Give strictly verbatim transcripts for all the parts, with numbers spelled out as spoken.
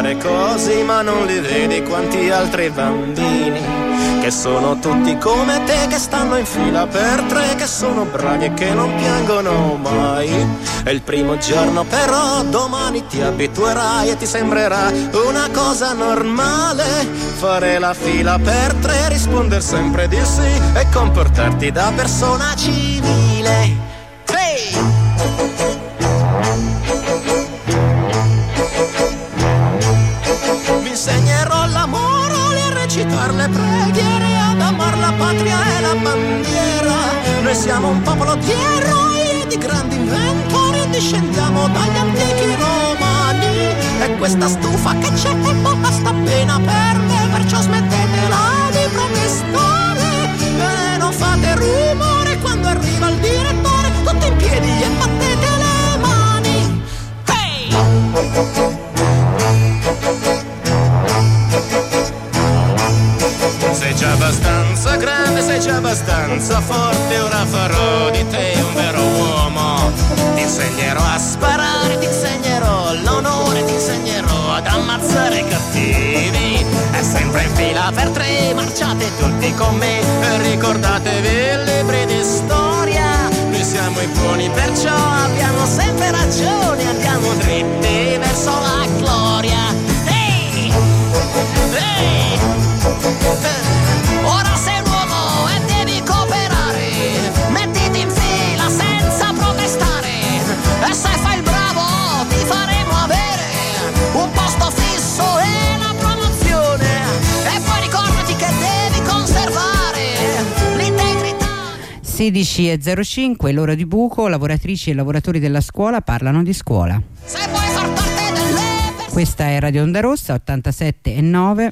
fare così, ma non li vedi quanti altri bambini che sono tutti come te, che stanno in fila per tre, che sono bravi e che non piangono mai. È il primo giorno però, domani ti abituerai e ti sembrerà una cosa normale fare la fila per tre, risponder sempre di sì e comportarti da persona civile. Hey! Mi insegnerò l'amore a recitare le preghiere, ad amar la patria e la bandiera. Noi siamo un popolo di eroi e di grandi inventori, discendiamo dagli antichi romani. E questa stufa che c'è basta appena per me, perciò smettetela di protestare e non fate rumore quando arriva il direttore. Tutti in piedi e battete le mani. Hey! Sei già abbastanza grande, sei già abbastanza forte, ora farò di te un vero uomo. Ti insegnerò a sparare, ti insegnerò l'onore, ti insegnerò ad ammazzare i cattivi. È sempre in fila per tre, marciate tutti con me e ricordatevi i libri di storia. Noi siamo i buoni, perciò abbiamo sempre ragione, andiamo dritti verso la gloria. Ehi! Ehi! Ora sei un uomo e devi cooperare, mettiti in fila senza protestare, e se fai il bravo ti faremo avere un posto fisso e la promozione. E poi ricordati che devi conservare l'integrità. sedici e zero cinque, l'ora di buco, lavoratrici e lavoratori della scuola parlano di scuola. Se vuoi far parte delle... Questa è Radio Onda Rossa, ottantasette e nove.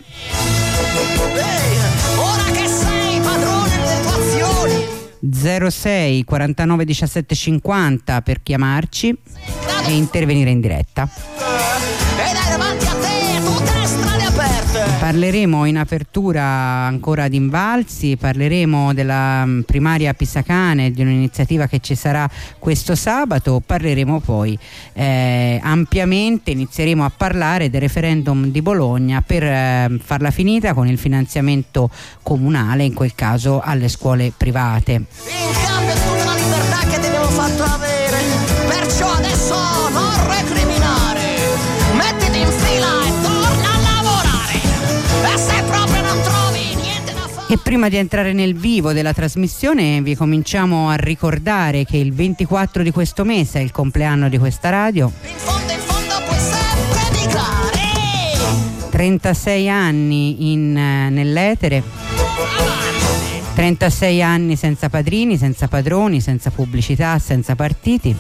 Ora che sei padrone delle tue azioni. zero sei quarantanove diciassette cinquanta per chiamarci e intervenire in diretta. E dai davanti a te tutte le strade aperte. Parleremo in apertura ancora di Invalsi, parleremo della primaria Pisacane, di un'iniziativa che ci sarà questo sabato, parleremo poi eh, ampiamente, inizieremo a parlare del referendum di Bologna per eh, farla finita con il finanziamento comunale, in quel caso alle scuole private. In cambio di tutta la libertà che abbiamo fatto avere, perciò adesso non recriminare, mettiti in fila e torna a lavorare, e se proprio non trovi niente da fare. E prima di entrare nel vivo della trasmissione vi cominciamo a ricordare che il ventiquattro di questo mese è il compleanno di questa radio. In fondo in fondo puoi sempre migrare. trentasei anni in, nell'etere, trentasei anni senza padrini, senza padroni, senza pubblicità, senza partiti.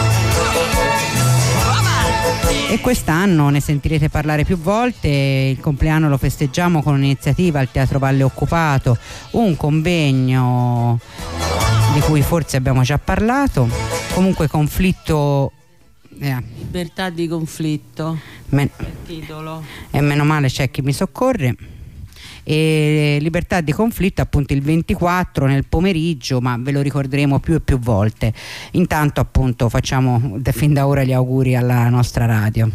E quest'anno ne sentirete parlare più volte. Il compleanno lo festeggiamo con un'iniziativa al Teatro Valle Occupato, un convegno di cui forse abbiamo già parlato. Comunque conflitto eh. Libertà di conflitto, Men- il titolo. E meno male c'è chi mi soccorre. E libertà di conflitto appunto il ventiquattro nel pomeriggio, ma ve lo ricorderemo più e più volte. Intanto appunto facciamo da, fin da ora gli auguri alla nostra radio.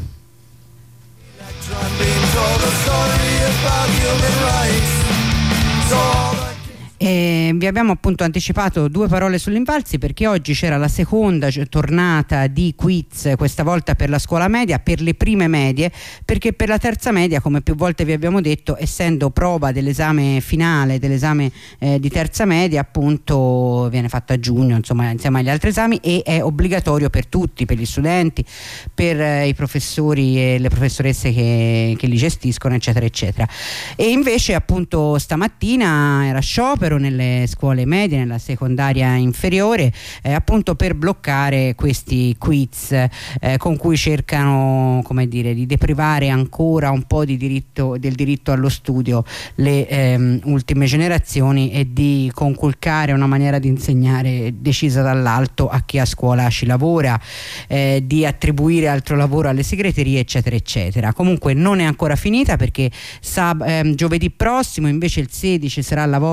E vi abbiamo appunto anticipato due parole sull'Invalsi perché oggi c'era la seconda tornata di quiz, questa volta per la scuola media, per le prime medie, perché per la terza media, come più volte vi abbiamo detto, essendo prova dell'esame finale, dell'esame eh, di terza media, appunto viene fatta a giugno, insomma insieme agli altri esami, e è obbligatorio per tutti, per gli studenti, per eh, i professori e le professoresse che, che li gestiscono, eccetera eccetera. E invece appunto stamattina era sciopero nelle scuole medie, nella secondaria inferiore, eh, appunto per bloccare questi quiz eh, con cui cercano, come dire, di deprivare ancora un po' di diritto, del diritto allo studio le ehm, ultime generazioni e di conculcare una maniera di insegnare decisa dall'alto a chi a scuola ci lavora, eh, di attribuire altro lavoro alle segreterie, eccetera eccetera. Comunque non è ancora finita perché sab- ehm, giovedì prossimo, invece il sedici, sarà la volta del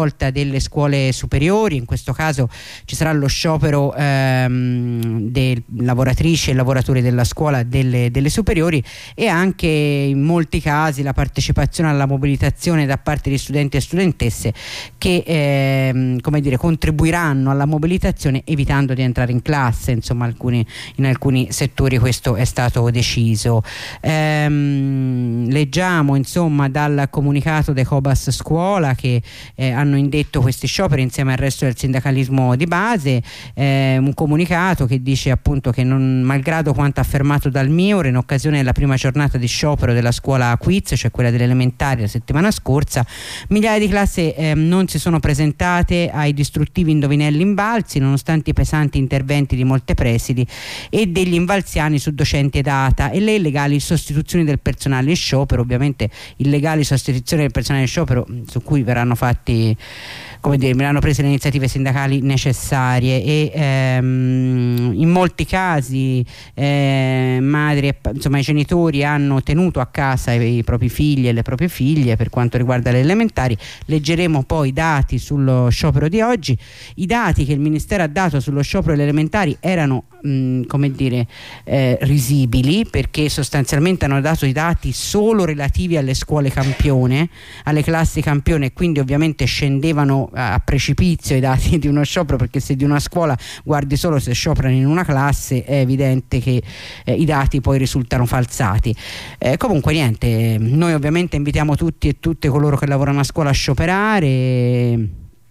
delle scuole superiori. In questo caso ci sarà lo sciopero ehm, delle lavoratrici e lavoratori della scuola delle, delle superiori, e anche in molti casi la partecipazione alla mobilitazione da parte di studenti e studentesse che ehm, come dire, contribuiranno alla mobilitazione evitando di entrare in classe. Insomma, alcuni, in alcuni settori questo è stato deciso. Ehm, leggiamo insomma dal comunicato dei Cobas Scuola che eh, hanno indetto questi scioperi insieme al resto del sindacalismo di base, eh, un comunicato che dice appunto che non, malgrado quanto affermato dal MIUR in occasione della prima giornata di sciopero della scuola Quiz, cioè quella delle elementari la settimana scorsa, migliaia di classi eh, non si sono presentate ai distruttivi indovinelli Invalsi nonostante i pesanti interventi di molte presidi e degli invalsiani su docenti ed A T A e le illegali sostituzioni del personale in sciopero. Ovviamente illegali sostituzioni del personale in sciopero su cui verranno fatti, come dire, verranno prese le iniziative sindacali necessarie, e ehm, in molti casi eh, madri e insomma i genitori hanno tenuto a casa i, i propri figli e le proprie figlie per quanto riguarda le elementari. Leggeremo poi i dati sullo sciopero di oggi. I dati che il Ministero ha dato sullo sciopero delle elementari erano mh, come dire eh, risibili, perché sostanzialmente hanno dato i dati solo relativi alle scuole campione, alle classi campione, e quindi ovviamente scendevano a precipizio i dati di uno sciopero, perché se di una scuola guardi solo se scioperano in una classe è evidente che eh, i dati poi risultano falsati. Eh, comunque niente, noi ovviamente invitiamo tutti e tutte coloro che lavorano a scuola a scioperare, e,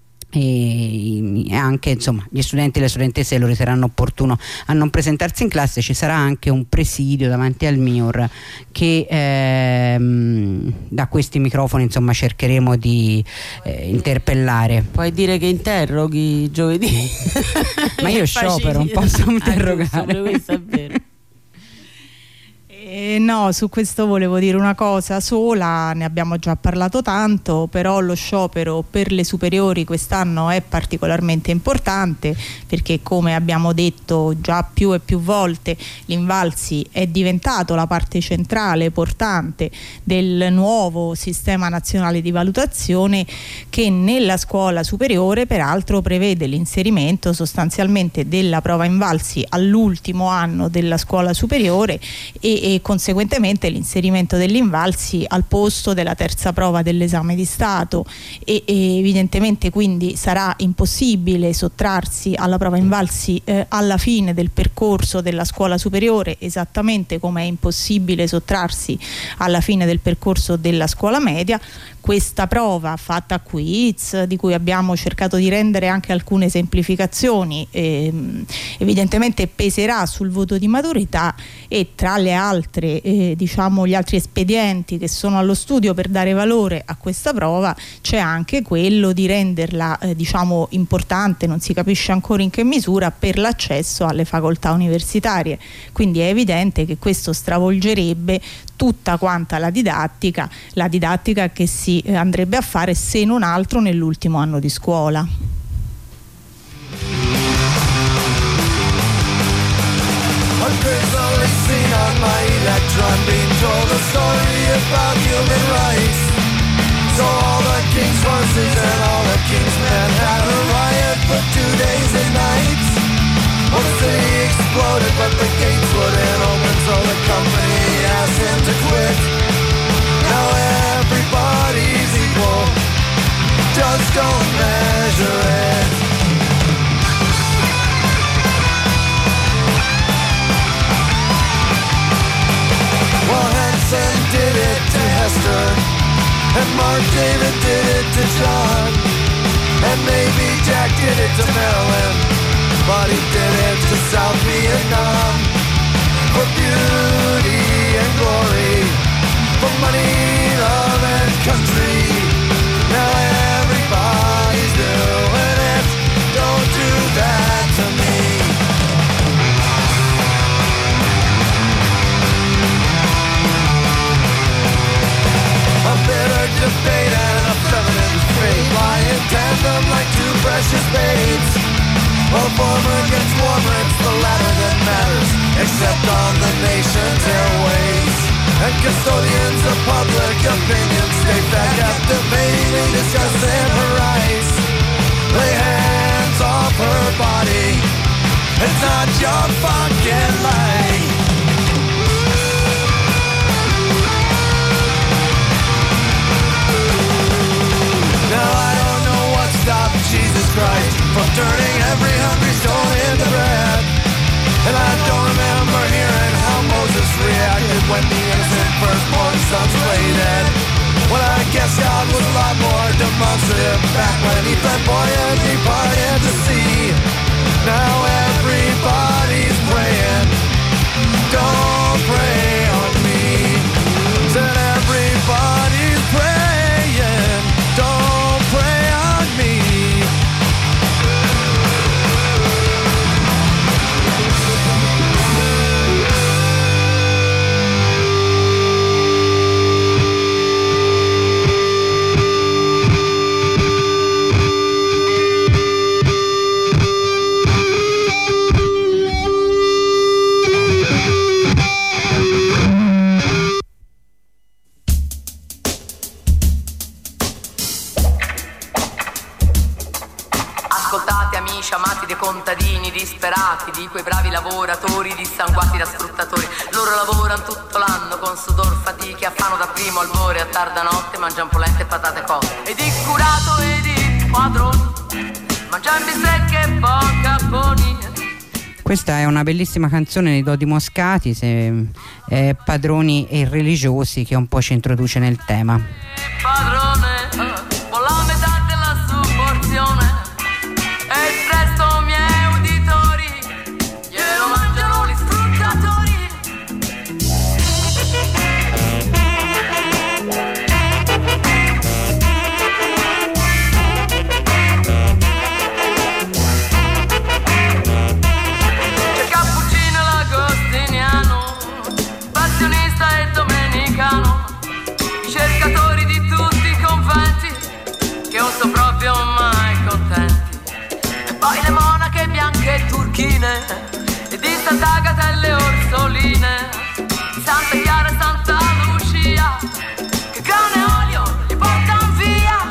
e anche insomma gli studenti e le studentesse lo riterranno opportuno a non presentarsi in classe. Ci sarà anche un presidio davanti al MIUR che ehm, da questi microfoni insomma cercheremo di eh, interpellare. Puoi dire che interroghi giovedì? Ma io sciopero, non posso interrogare. Ah, questo è vero. Eh, no, su questo volevo dire una cosa sola, ne abbiamo già parlato tanto, però lo sciopero per le superiori quest'anno è particolarmente importante perché, come abbiamo detto già più e più volte, l'Invalsi è diventato la parte centrale, portante del nuovo sistema nazionale di valutazione che nella scuola superiore peraltro prevede l'inserimento sostanzialmente della prova Invalsi all'ultimo anno della scuola superiore e, e conseguentemente l'inserimento dell'Invalsi al posto della terza prova dell'esame di Stato, e, e evidentemente quindi sarà impossibile sottrarsi alla prova Invalsi eh, alla fine del percorso della scuola superiore, esattamente come è impossibile sottrarsi alla fine del percorso della scuola media. Questa prova fatta a quiz, di cui abbiamo cercato di rendere anche alcune semplificazioni, ehm, evidentemente peserà sul voto di maturità, e tra le altre eh, diciamo gli altri espedienti che sono allo studio per dare valore a questa prova c'è anche quello di renderla eh, diciamo importante, non si capisce ancora in che misura, per l'accesso alle facoltà universitarie. Quindi è evidente che questo stravolgerebbe tutta quanta la didattica, la didattica che si andrebbe a fare se non altro nell'ultimo anno di scuola. Just don't measure it. Well, Hanson did it to Hester, and Mark David did it to John, and maybe Jack did it to Marilyn, but he did it to South Vietnam. For beauty and glory, for money, love and country. Now everybody's doing it, don't do that to me. A bitter debate and a feminine fate lie in tandem like two precious babes. Well, former against warmer, it's the latter that matters, except on the nation's airways. And custodians of public opinion stay back at the debating, discussing her rights. It's not your fucking life. Now I don't know what stopped Jesus Christ from turning every hungry stone into bread. And I don't remember hearing how Moses reacted when the innocent firstborn sons lay dead. Well, I guess God was a lot more demonstrative back when he fed boy and he parted the sea. Now everybody's praying, don't pray on me. Said everybody's praying, don't pray on me. Amati dei contadini disperati, di quei bravi lavoratori dissanguati da sfruttatori. Loro lavorano tutto l'anno con sudor, fatiche, affanno da primo albore a tarda notte, mangiano polente e patate cotte. E di curato e di padroni, mangiano bistecche e poca poni. Questa è una bellissima canzone di Dodi Moscati, se, eh, Padroni e religiosi, che un po' ci introduce nel tema. Padrone, con la metà della supporzione. E presto miei uditori glielo mangiano gli sfruttatori. C'è Cappuccino l'agostiniano, passionista e domenicano, cercatori di tutti i conventi che non sono proprio mai contenti. Poi le monache bianche e turchine, e di Sant'Agata e le Orsoline, Santa Chiara e Santa Lucia, che cane e olio li portan via.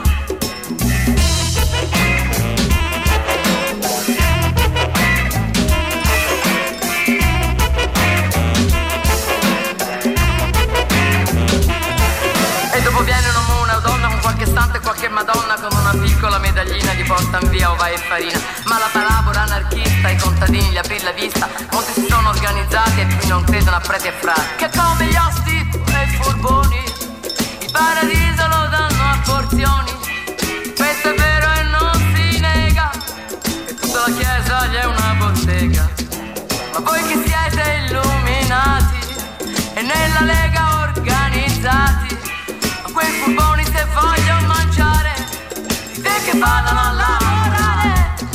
E dopo viene una mona o donna con qualche santa e qualche madonna con una piccola medaglina, li portan via ova e farina. Ma la parabola anarchista, i contadini li apri la vista, molti si sono organizzati e più non credono a preti e frati, che come gli osti e i furboni il paradiso lo danno a porzioni. Questo è vero e non si nega, che tutta la chiesa gli è una bottega. Ma voi che siete illuminati e nella lega organizzati, a quei furboni se vogliono mangiare, dite che vadano a lavorare.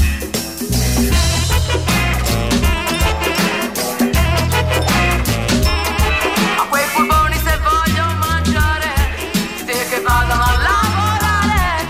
A quei furboni se vogliono mangiare, dite che vadano a lavorare.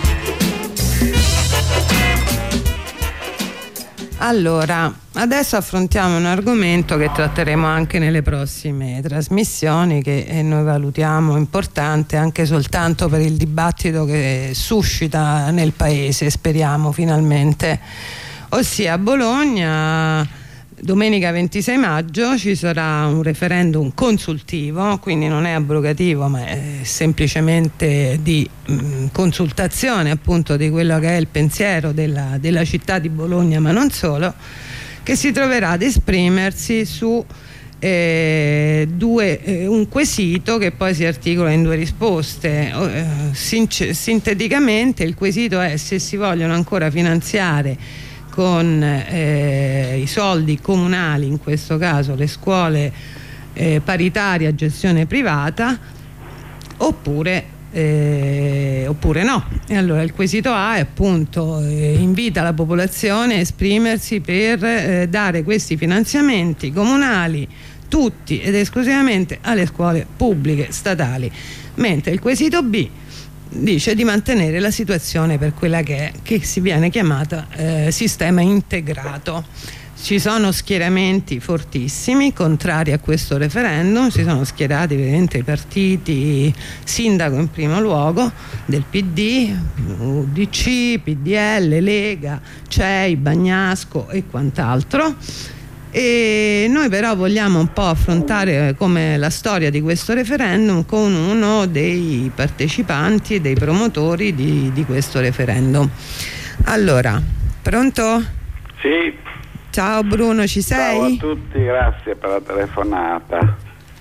Allora, adesso affrontiamo un argomento che tratteremo anche nelle prossime trasmissioni, che noi valutiamo importante anche soltanto per il dibattito che suscita nel paese, speriamo finalmente. Ossia, a Bologna domenica ventisei maggio ci sarà un referendum consultivo, quindi non è abrogativo ma è semplicemente di mh, consultazione appunto di quello che è il pensiero della, della città di Bologna, ma non solo, che si troverà ad esprimersi su eh, due, eh, un quesito che poi si articola in due risposte. Eh, sinc- sinteticamente il quesito è se si vogliono ancora finanziare con eh, i soldi comunali, in questo caso le scuole eh, paritarie a gestione privata, oppure, eh, oppure no. E allora il quesito A è appunto eh, invita la popolazione a esprimersi per eh, dare questi finanziamenti comunali tutti ed esclusivamente alle scuole pubbliche statali, mentre il quesito B dice di mantenere la situazione per quella che è, che si viene chiamata eh, sistema integrato. Ci sono schieramenti fortissimi contrari a questo referendum, si sono schierati ovviamente i partiti, sindaco in primo luogo, del P D, U D C, P D L, Lega, C E I, Bagnasco e quant'altro. E noi però vogliamo un po' affrontare come la storia di questo referendum con uno dei partecipanti e dei promotori di, di questo referendum. Allora, pronto? Sì. Ciao Bruno, ci sei? Ciao a tutti, grazie per la telefonata.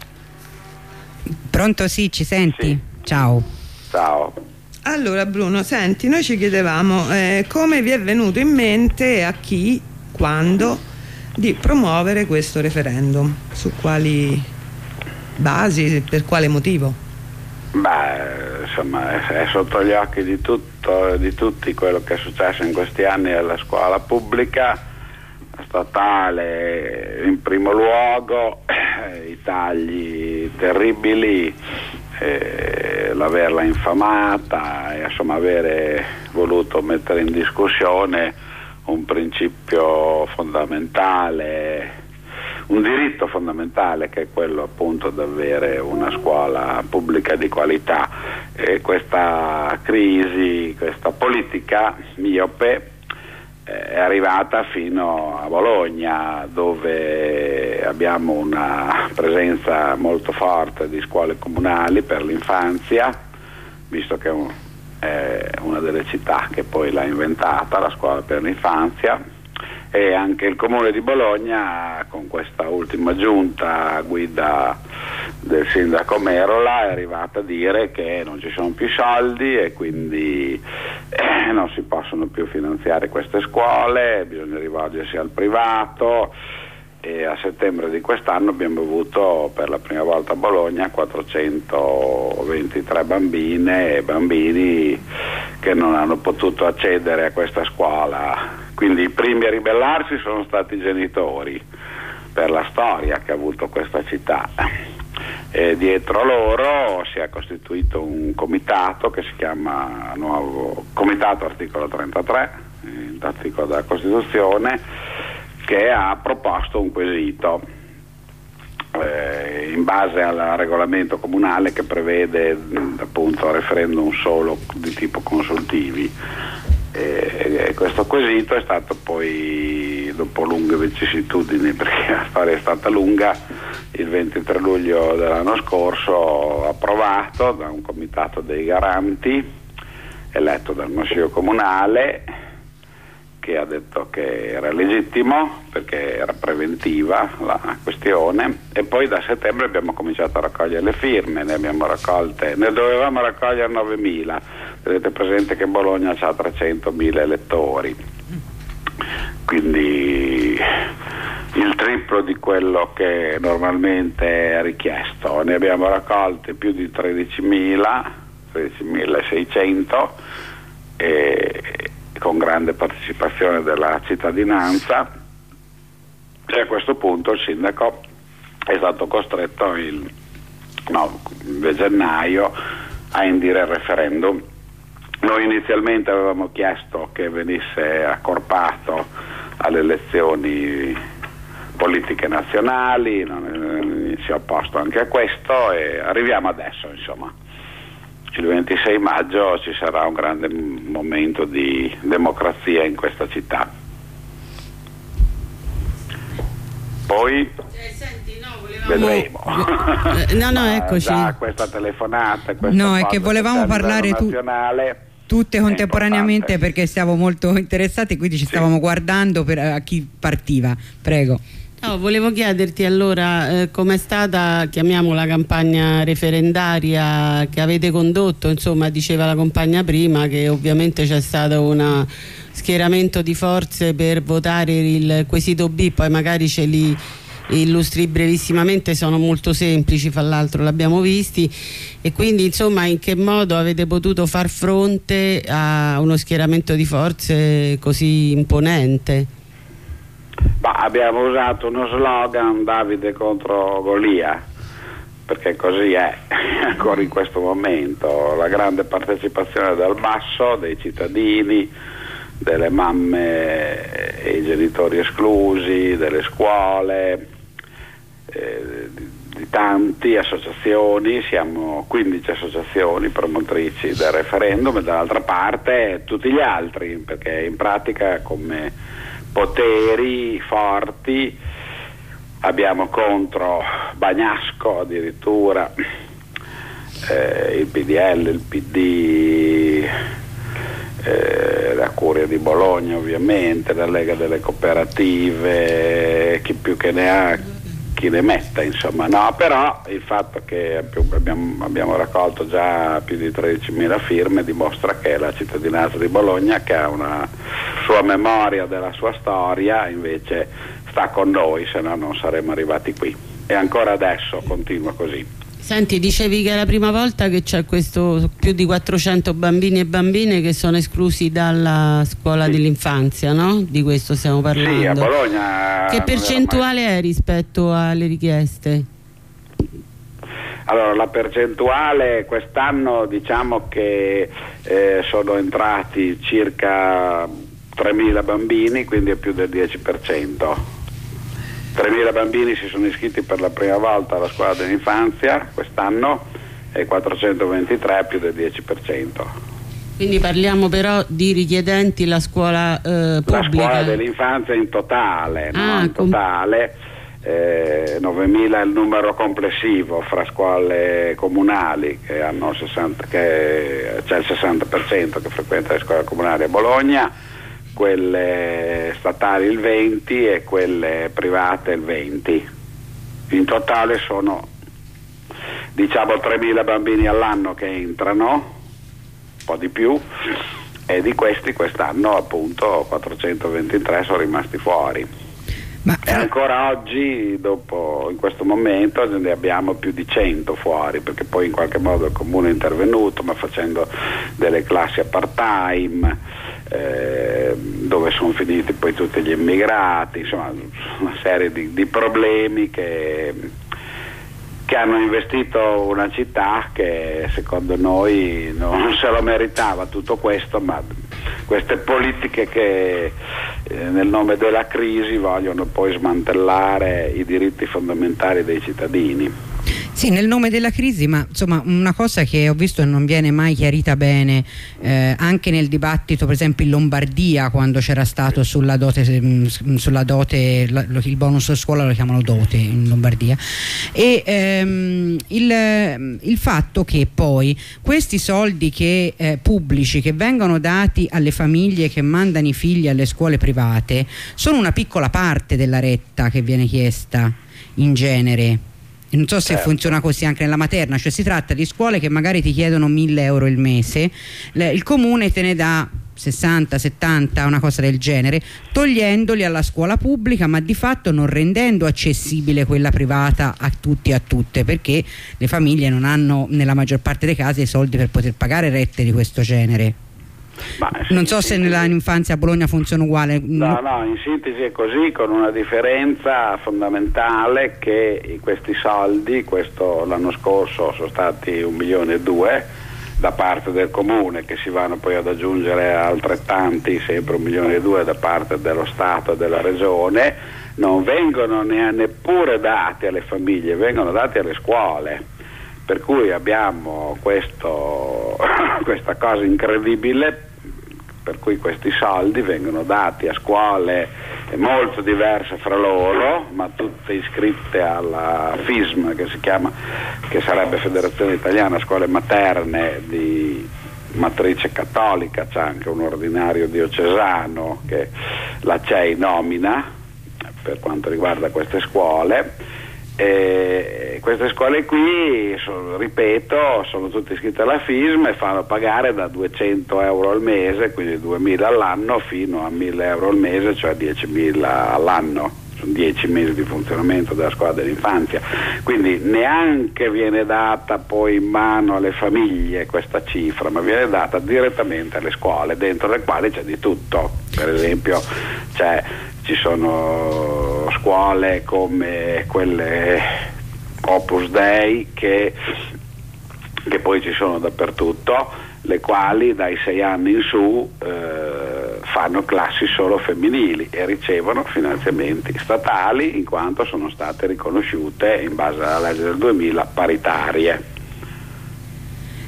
Pronto, sì, ci senti? Sì. Ciao. Ciao. Allora Bruno, senti, noi ci chiedevamo eh, come vi è venuto in mente, a chi, quando, di promuovere questo referendum, su quali basi, per quale motivo? Beh, insomma, è, è sotto gli occhi di tutto, di tutti quello che è successo in questi anni alla scuola pubblica, statale in primo luogo, eh, i tagli terribili, eh, l'averla infamata e insomma avere voluto mettere in discussione un principio fondamentale, un diritto fondamentale, che è quello appunto di avere una scuola pubblica di qualità. E questa crisi, questa politica miope è arrivata fino a Bologna, dove abbiamo una presenza molto forte di scuole comunali per l'infanzia, visto che è una delle città che poi l'ha inventata, la scuola per l'infanzia, e anche il comune di Bologna, con questa ultima giunta a guida del sindaco Merola, è arrivata a dire che non ci sono più soldi e quindi eh, non si possono più finanziare queste scuole, bisogna rivolgersi al privato. E a settembre di quest'anno abbiamo avuto per la prima volta a Bologna quattrocentoventitré bambine e bambini che non hanno potuto accedere a questa scuola. Quindi i primi a ribellarsi sono stati i genitori, per la storia che ha avuto questa città. E dietro loro si è costituito un comitato che si chiama Nuovo Comitato Articolo trentatré, l'articolo della Costituzione, che ha proposto un quesito eh, in base al regolamento comunale che prevede appunto referendum solo di tipo consultivi. E, e questo quesito è stato poi, dopo lunghe vicissitudini, perché la storia è stata lunga, il ventitré luglio dell'anno scorso approvato da un comitato dei garanti eletto dal Consiglio Comunale, che ha detto che era legittimo perché era preventiva la questione. E poi da settembre abbiamo cominciato a raccogliere le firme, ne abbiamo raccolte, ne dovevamo raccogliere novemila. Tenete presente che Bologna ha trecentomila elettori, quindi il triplo di quello che normalmente è richiesto. Ne abbiamo raccolte più di tredicimila, tredicimilaseicento, e con grande partecipazione della cittadinanza, e a questo punto il sindaco è stato costretto il nove gennaio a indire il referendum. Noi inizialmente avevamo chiesto che venisse accorpato alle elezioni politiche nazionali, non, si è opposto anche a questo e arriviamo adesso, insomma. Il ventisei maggio ci sarà un grande momento di democrazia in questa città. Poi eh, senti, no, volevamo... vedremo. Eh, no, no, eccoci. Da questa telefonata, questa No, è che volevamo parlare tu... nazionale, tutte contemporaneamente, perché siamo molto interessati, quindi ci sì. stavamo guardando per a chi partiva. Prego. No, volevo chiederti allora eh, com'è stata, chiamiamola, campagna referendaria che avete condotto. Insomma, diceva la compagna prima che ovviamente c'è stato un schieramento di forze per votare il quesito B, poi magari ce li illustri brevissimamente, sono molto semplici, fra l'altro l'abbiamo visti, e quindi insomma in che modo avete potuto far fronte a uno schieramento di forze così imponente? Bah, abbiamo usato uno slogan Davide contro Golia, perché così è ancora in questo momento, la grande partecipazione dal basso dei cittadini, delle mamme e i genitori esclusi, delle scuole, eh, di tanti associazioni, siamo quindici associazioni promotrici del referendum, e dall'altra parte tutti gli altri, perché in pratica come poteri forti abbiamo contro Bagnasco addirittura, eh, il P D L, il P D, eh, la Curia di Bologna ovviamente, la Lega delle Cooperative, chi più che ne ha chi ne metta, insomma. No, però il fatto che abbiamo, abbiamo raccolto già più di tredicimila firme dimostra che la cittadinanza di Bologna, che ha una sua memoria della sua storia, invece sta con noi, se no non saremmo arrivati qui, e ancora adesso continua così. Senti, dicevi che è la prima volta che c'è questo, più di quattrocento bambini e bambine che sono esclusi dalla scuola sì. dell'infanzia, no? Di questo stiamo parlando. Sì, a Bologna. Che percentuale mai... è rispetto alle richieste? Allora, la percentuale quest'anno, diciamo che eh, sono entrati circa tremila bambini, quindi è più del dieci per cento. tremila bambini si sono iscritti per la prima volta alla scuola dell'infanzia quest'anno e quattrocentoventitré, più del dieci per cento. Quindi parliamo però di richiedenti la scuola eh, pubblica? La scuola dell'infanzia in totale, ah, no? in totale eh, novemila è il numero complessivo fra scuole comunali che hanno sessanta, che c'è il sessanta per cento che frequenta le scuole comunali a Bologna, quelle statali il venti e quelle private il venti. In totale sono, diciamo, tremila bambini all'anno che entrano, un po' di più, e di questi quest'anno appunto quattrocentoventitré sono rimasti fuori. Ma... e ancora oggi, dopo, in questo momento ne abbiamo più di cento fuori, perché poi in qualche modo il comune è intervenuto, ma facendo delle classi a part-time, Eh, dove sono finiti poi tutti gli immigrati, insomma una serie di, di problemi che, che hanno investito una città che secondo noi non se lo meritava tutto questo, ma queste politiche che eh, nel nome della crisi vogliono poi smantellare i diritti fondamentali dei cittadini. Sì, nel nome della crisi, ma insomma una cosa che ho visto e non viene mai chiarita bene, eh, anche nel dibattito per esempio in Lombardia, quando c'era stato sulla dote, sulla dote la, il bonus scuola lo chiamano dote in Lombardia, e ehm, il, il fatto che poi questi soldi che, eh, pubblici che vengono dati alle famiglie che mandano i figli alle scuole private sono una piccola parte della retta che viene chiesta in genere. Non so se certo. funziona così anche nella materna, cioè si tratta di scuole che magari ti chiedono mille euro il mese, il comune te ne dà sessanta, settanta, una cosa del genere, togliendoli alla scuola pubblica, ma di fatto non rendendo accessibile quella privata a tutti e a tutte, perché le famiglie non hanno nella maggior parte dei casi i soldi per poter pagare rette di questo genere. Ma, non so se nella infanzia a Bologna funziona uguale. No, no, in sintesi è così, con una differenza fondamentale, che questi soldi, questo l'anno scorso sono stati un milione e due da parte del comune, che si vanno poi ad aggiungere altrettanti, sempre un milione e due da parte dello Stato e della Regione, non vengono ne- neppure dati alle famiglie, vengono dati alle scuole. Per cui abbiamo questo, questa cosa incredibile, per cui questi soldi vengono dati a scuole molto diverse fra loro, ma tutte iscritte alla F I S M, che si chiama, che sarebbe Federazione Italiana Scuole Materne di matrice cattolica. C'è anche un ordinario diocesano che la C E I nomina per quanto riguarda queste scuole. E queste scuole qui, sono, ripeto, sono tutte iscritte alla F I S M e fanno pagare da duecento euro al mese, quindi duemila all'anno, fino a mille euro al mese, cioè diecimila all'anno. Sono dieci mesi di funzionamento della scuola dell'infanzia, quindi neanche viene data poi in mano alle famiglie questa cifra, ma viene data direttamente alle scuole, dentro le quali c'è di tutto. Per esempio c'è ci sono scuole come quelle Opus Dei che, che poi ci sono dappertutto, le quali dai sei anni in su eh, fanno classi solo femminili e ricevono finanziamenti statali, in quanto sono state riconosciute in base alla legge del duemila paritarie.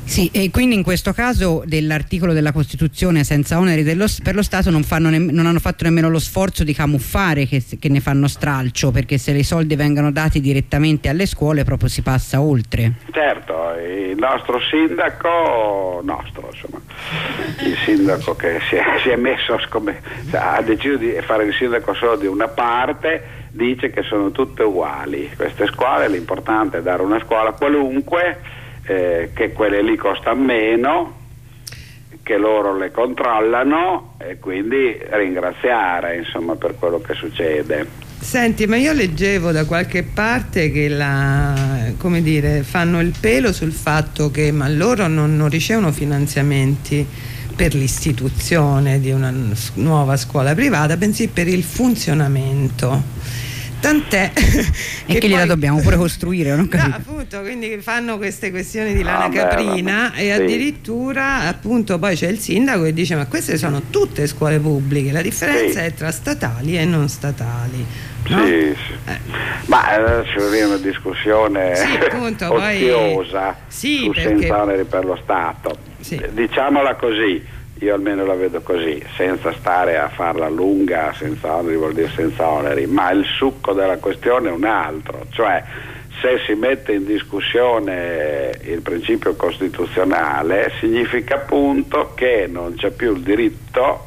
Sì, e quindi in questo caso dell'articolo della Costituzione senza oneri dello, per lo Stato non, fanno ne, non hanno fatto nemmeno lo sforzo di camuffare che, che ne fanno stralcio, perché se i soldi vengono dati direttamente alle scuole proprio si passa oltre. Certo, il nostro sindaco, nostro insomma, il sindaco che si è, si è messo, come, ha deciso di fare il sindaco solo di una parte, dice che sono tutte uguali queste scuole, l'importante è dare una scuola qualunque, Eh, che quelle lì costano meno, che loro le controllano e quindi ringraziare insomma per quello che succede. Senti, ma io leggevo da qualche parte che la, come dire, fanno il pelo sul fatto che ma loro non, non ricevono finanziamenti per l'istituzione di una nuova scuola privata, bensì per il funzionamento. Tant'è e che, che gliela poi... dobbiamo pure costruire, non no, appunto, quindi fanno queste questioni di lana ah, caprina beh, e sì. Addirittura appunto poi c'è il sindaco che dice ma queste sono tutte scuole pubbliche, la differenza sì. è tra statali e non statali, no? Sì, sì. Eh. Ma adesso viene una discussione sì, appunto, oziosa poi... sì, su perché... senza oneri per lo Stato, sì. Diciamola così, io almeno la vedo così, senza stare a farla lunga, senza oneri vuol dire senza oneri, ma il succo della questione è un altro, cioè se si mette in discussione il principio costituzionale significa appunto che non c'è più il diritto,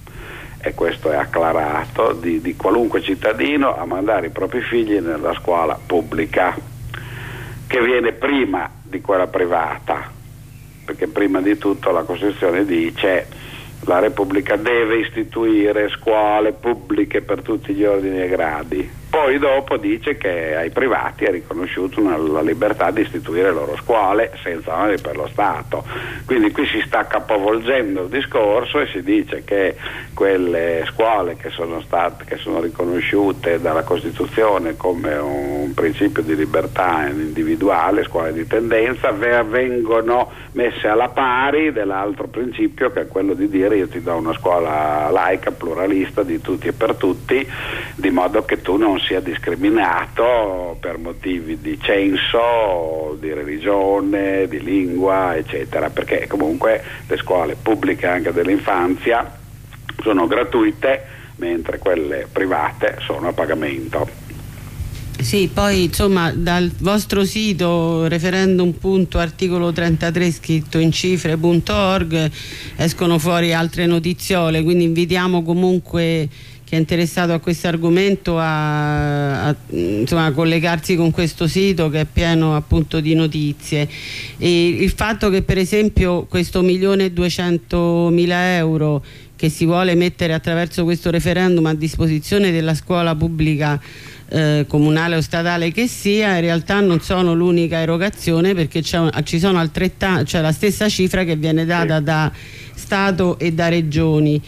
e questo è acclarato, di, di qualunque cittadino a mandare i propri figli nella scuola pubblica, che viene prima di quella privata, perché prima di tutto la Costituzione dice la Repubblica deve istituire scuole pubbliche per tutti gli ordini e gradi, poi dopo dice che ai privati è riconosciuta una, la libertà di istituire le loro scuole senza oneri per lo Stato, quindi qui si sta capovolgendo il discorso e si dice che quelle scuole che sono state, che sono riconosciute dalla Costituzione come un principio di libertà individuale, scuole di tendenza, vengono messe alla pari dell'altro principio che è quello di dire io ti do una scuola laica, pluralista, di tutti e per tutti, di modo che tu non sia discriminato per motivi di censo, di religione, di lingua, eccetera, perché comunque le scuole pubbliche anche dell'infanzia sono gratuite, mentre quelle private sono a pagamento. Sì, poi insomma dal vostro sito referendum punto articolo trentatré scritto in cifre punto org escono fuori altre notiziole, quindi invitiamo comunque chi è interessato a questo argomento a, a, insomma, a collegarsi con questo sito che è pieno appunto di notizie. E il fatto che per esempio questo milione e duecentomila euro che si vuole mettere attraverso questo referendum a disposizione della scuola pubblica eh, comunale o statale che sia, in realtà non sono l'unica erogazione, perché c'è, ci sono altrettanto, cioè la stessa cifra che viene data da Stato e da Regioni.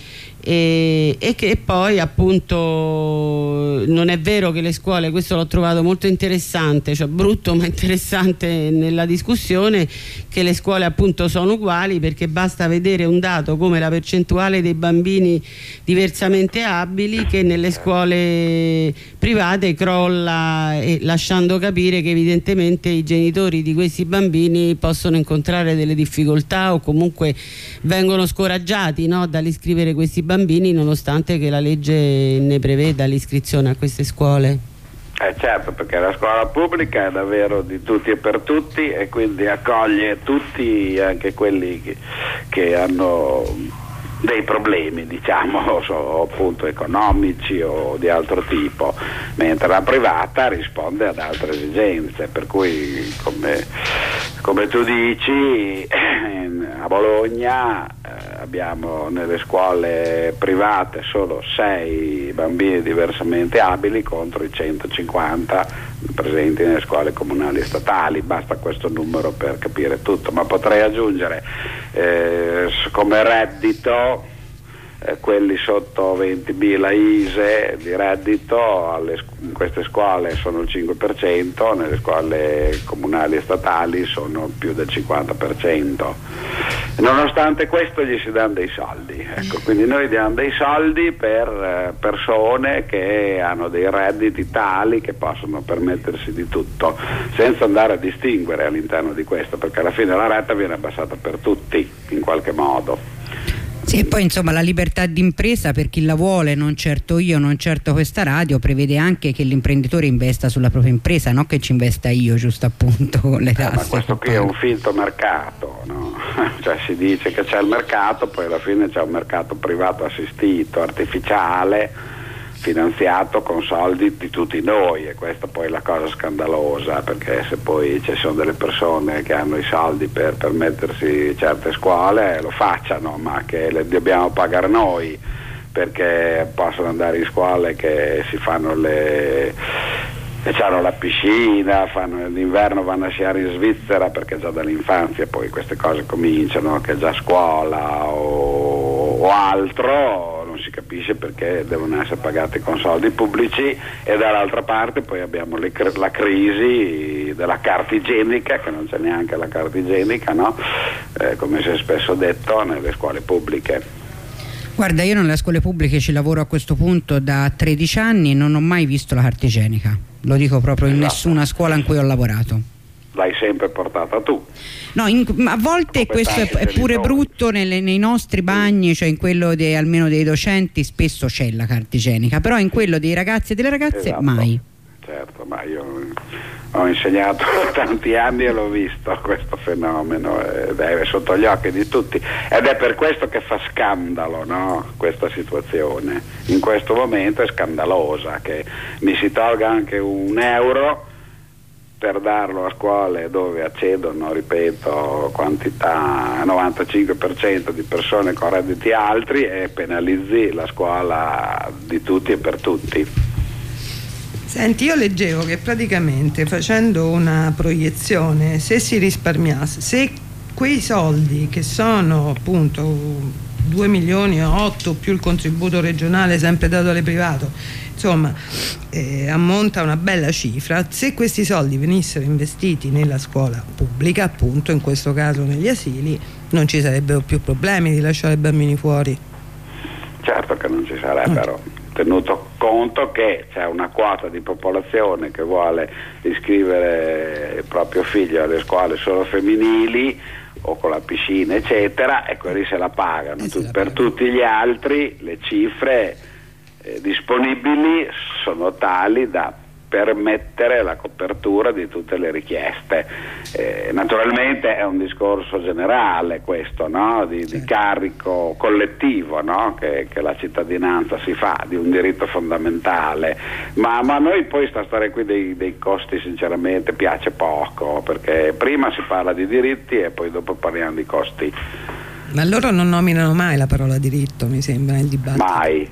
E, e che poi appunto non è vero che le scuole, questo l'ho trovato molto interessante, cioè brutto ma interessante nella discussione, che le scuole appunto sono uguali, perché basta vedere un dato come la percentuale dei bambini diversamente abili che nelle scuole private crolla, e lasciando capire che evidentemente i genitori di questi bambini possono incontrare delle difficoltà o comunque vengono scoraggiati, no, dall'iscrivere questi bambini, nonostante che la legge ne preveda l'iscrizione a queste scuole. Eh certo, perché la scuola pubblica è davvero di tutti e per tutti e quindi accoglie tutti, anche quelli che, che hanno dei problemi, diciamo, so, appunto economici o di altro tipo, mentre la privata risponde ad altre esigenze, per cui come, come tu dici a Bologna eh, abbiamo nelle scuole private solo sei bambini diversamente abili contro i centocinquanta presenti nelle scuole comunali e statali, basta questo numero per capire tutto, ma potrei aggiungere eh, come reddito eh, quelli sotto ventimila I S E di reddito alle, in queste scuole sono il cinque per cento, nelle scuole comunali e statali sono più del cinquanta per cento. Nonostante questo gli si danno dei soldi, ecco, quindi noi diamo dei soldi per eh, persone che hanno dei redditi tali che possono permettersi di tutto, senza andare a distinguere all'interno di questo, perché alla fine la retta viene abbassata per tutti in qualche modo. Sì, e poi insomma la libertà d'impresa per chi la vuole, non certo io, non certo questa radio, prevede anche che l'imprenditore investa sulla propria impresa, non che ci investa io, giusto appunto con le tasse. Eh, ma questo qui è un finto mercato, no? Cioè si dice che c'è il mercato, poi alla fine c'è un mercato privato assistito, artificiale, finanziato con soldi di tutti noi, e questa poi è la cosa scandalosa, perché se poi ci sono delle persone che hanno i soldi per permettersi certe scuole lo facciano, ma che le dobbiamo pagare noi, perché possono andare in scuole che si fanno le e hanno la piscina, fanno, l'inverno vanno a sciare in Svizzera, perché già dall'infanzia poi queste cose cominciano, che già scuola o, o altro non si capisce perché devono essere pagati con soldi pubblici, e dall'altra parte poi abbiamo le, la crisi della carta igienica, che non c'è neanche la carta igienica, no? Eh, come si è spesso detto nelle scuole pubbliche. Guarda, io nelle scuole pubbliche ci lavoro a questo punto da tredici anni e non ho mai visto la carta igienica, lo dico proprio, in esatto. Nessuna scuola in cui ho lavorato. L'hai sempre portata tu? No, in, a volte questo è, è pure brutto nelle, nei nostri bagni, cioè in quello de, almeno dei docenti spesso c'è la carta igienica, però in quello dei ragazzi e delle ragazze esatto. mai. Certo, ma io ho insegnato tanti anni e l'ho visto questo fenomeno, ed è sotto gli occhi di tutti, ed è per questo che fa scandalo, no? Questa situazione in questo momento è scandalosa, che mi si tolga anche un euro per darlo a scuole dove accedono, ripeto, quantità novantacinque per cento di persone con redditi altri, e penalizzi la scuola di tutti e per tutti. Senti, io leggevo che praticamente, facendo una proiezione, se si risparmiasse, se quei soldi che sono appunto due milioni e otto più il contributo regionale sempre dato alle privato, insomma eh, ammonta a una bella cifra, se questi soldi venissero investiti nella scuola pubblica, appunto in questo caso negli asili, non ci sarebbero più problemi di lasciare i bambini fuori. Certo che non ci sarebbero, mm. tenuto conto che c'è una quota di popolazione che vuole iscrivere il proprio figlio alle scuole solo femminili o con la piscina eccetera, e quelli se la pagano. Eh, se la per pagano. Tutti gli altri le cifre eh, disponibili sono tali da permettere la copertura di tutte le richieste. Eh, naturalmente è un discorso generale questo, no? di, certo. di carico collettivo, no? che, che la cittadinanza si fa di un diritto fondamentale, ma, ma a noi poi sta stare qui dei, dei costi sinceramente piace poco, perché prima si parla di diritti e poi dopo parliamo di costi. Ma loro non nominano mai la parola diritto, mi sembra, nel dibattito. Mai.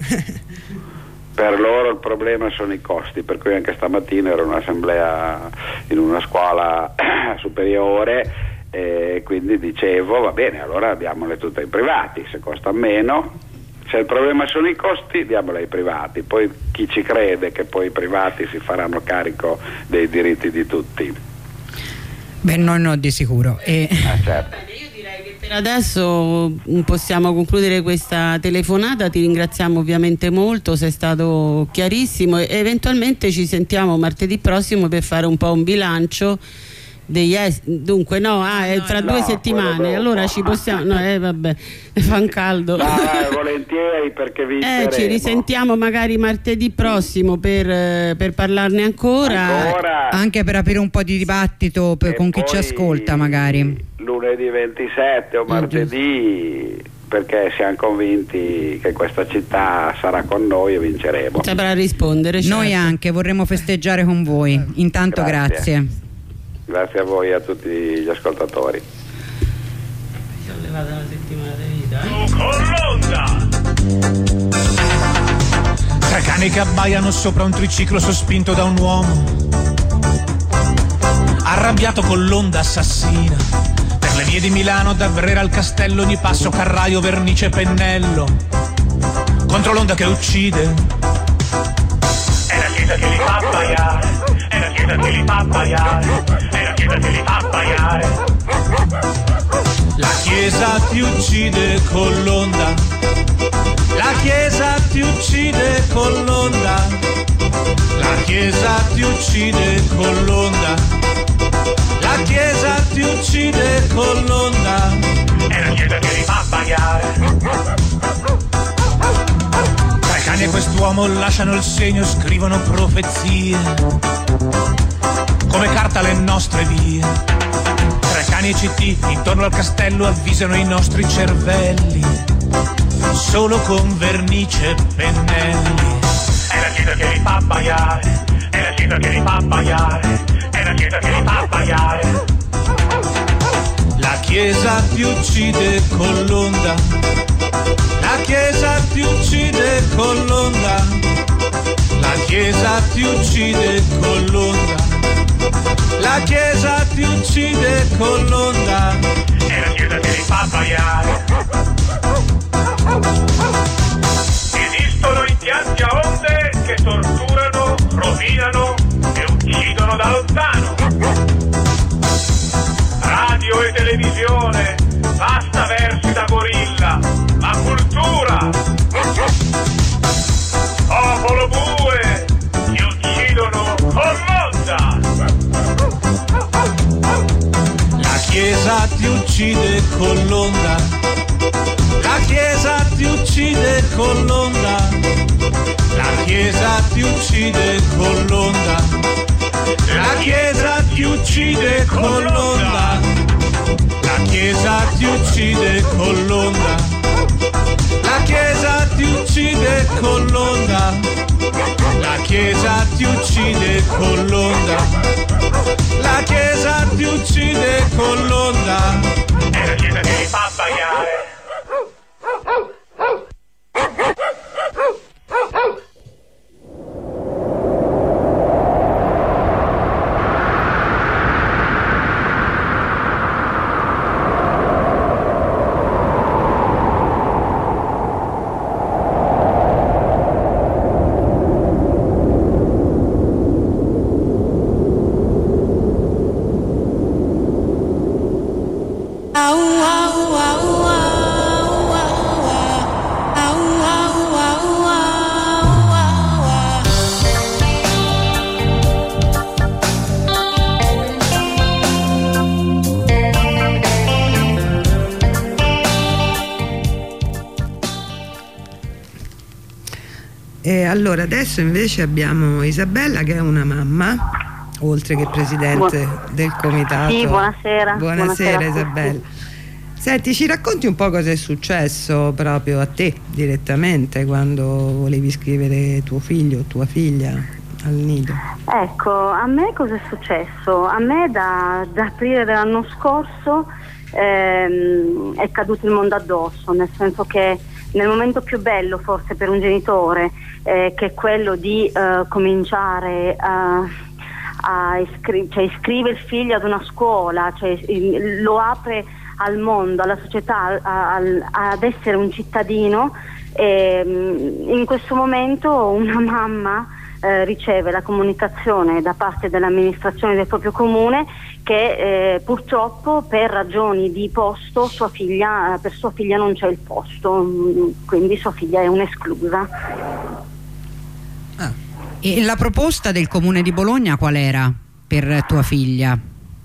Per loro il problema sono i costi, per cui anche stamattina ero in un'assemblea in una scuola superiore, e quindi dicevo va bene, allora diamole tutte ai privati, se costa meno. Se il problema sono i costi, diamole ai privati, poi chi ci crede che poi i privati si faranno carico dei diritti di tutti? Beh, no, no, di sicuro. E... Ah, certo. Per adesso possiamo concludere questa telefonata, ti ringraziamo ovviamente molto, sei stato chiarissimo, e eventualmente ci sentiamo martedì prossimo per fare un po' un bilancio degli es- dunque no, ah, è fra no, due settimane, allora ci possiamo, no, eh vabbè, fa un caldo. No, no, volentieri, perché vi eh, ci risentiamo magari martedì prossimo per, per parlarne ancora. ancora anche per aprire un po' di dibattito per, con chi ci ascolta magari. Lunedì ventisette o martedì, perché siamo convinti che questa città sarà con noi e vinceremo. Saprà rispondere, certo. Noi anche vorremmo festeggiare con voi. Intanto grazie. Grazie a voi e a tutti gli ascoltatori. Ci ho levato una settimana di vita, eh? Tre cani che abbaiano sopra un triciclo sospinto da un uomo arrabbiato con l'onda assassina. Per le vie di Milano, da Brera al Castello, ogni passo carraio, vernice, pennello. contro l'onda che uccide. È la chiesa che li fa abbaiare, è la chiesa che li fa abbaiare, è la chiesa che li fa abbaiare. La chiesa ti uccide con l'onda, la chiesa ti uccide con l'onda, la chiesa ti uccide con l'onda, la chiesa ti uccide con l'onda. È la chiesa che li fa abbaiare. Tra i cani e quest'uomo lasciano il segno, scrivono profezie, come carta le nostre vie. Tra i cani e C T intorno al castello avvisano i nostri cervelli, solo con vernice e pennelli. È la chiesa che li fa abbaiare, è la chiesa che li fa abbaiare, è la chiesa che li fa abbaiare. La chiesa ti uccide con l'onda, la chiesa ti uccide con l'onda, la chiesa ti uccide con l'onda, la chiesa ti uccide con l'onda. È la chiesa che li fa abbaiare. Esistono impianti a onde che torturano, rovinano e uccidono da lontano. Radio e televisione, basta versi da gorilla, ma cultura. Popolo bue, ti uccidono con l'onda. La chiesa ti uccide con l'onda, la chiesa ti uccide con l'onda, la chiesa ti uccide con l'onda, la chiesa ti uccide con l'onda, la chiesa ti uccide con l'onda, la chiesa ti uccide con l'onda, la chiesa ti uccide con l'onda, la chiesa ti uccide con l'onda. È la chiesa che li fa abbaiare. E allora adesso invece abbiamo Isabella che è una mamma, oltre che presidente Buon... del comitato. Sì, buonasera. Buonasera, buonasera Isabella. Senti, ci racconti un po' cosa è successo proprio a te direttamente quando volevi iscrivere tuo figlio o tua figlia al nido? Ecco, a me cosa è successo? A me da, da aprile dell'anno scorso ehm, è caduto il mondo addosso, nel senso che nel momento più bello forse per un genitore, eh, che è quello di eh, cominciare a, a iscri- cioè iscrive il figlio ad una scuola, cioè lo apre al mondo, alla società, a, a, ad essere un cittadino, e in questo momento una mamma eh, riceve la comunicazione da parte dell'amministrazione del proprio comune che eh, purtroppo per ragioni di posto sua figlia, per sua figlia non c'è il posto, quindi sua figlia è un'esclusa. Ah. E la proposta del comune di Bologna qual era per tua figlia?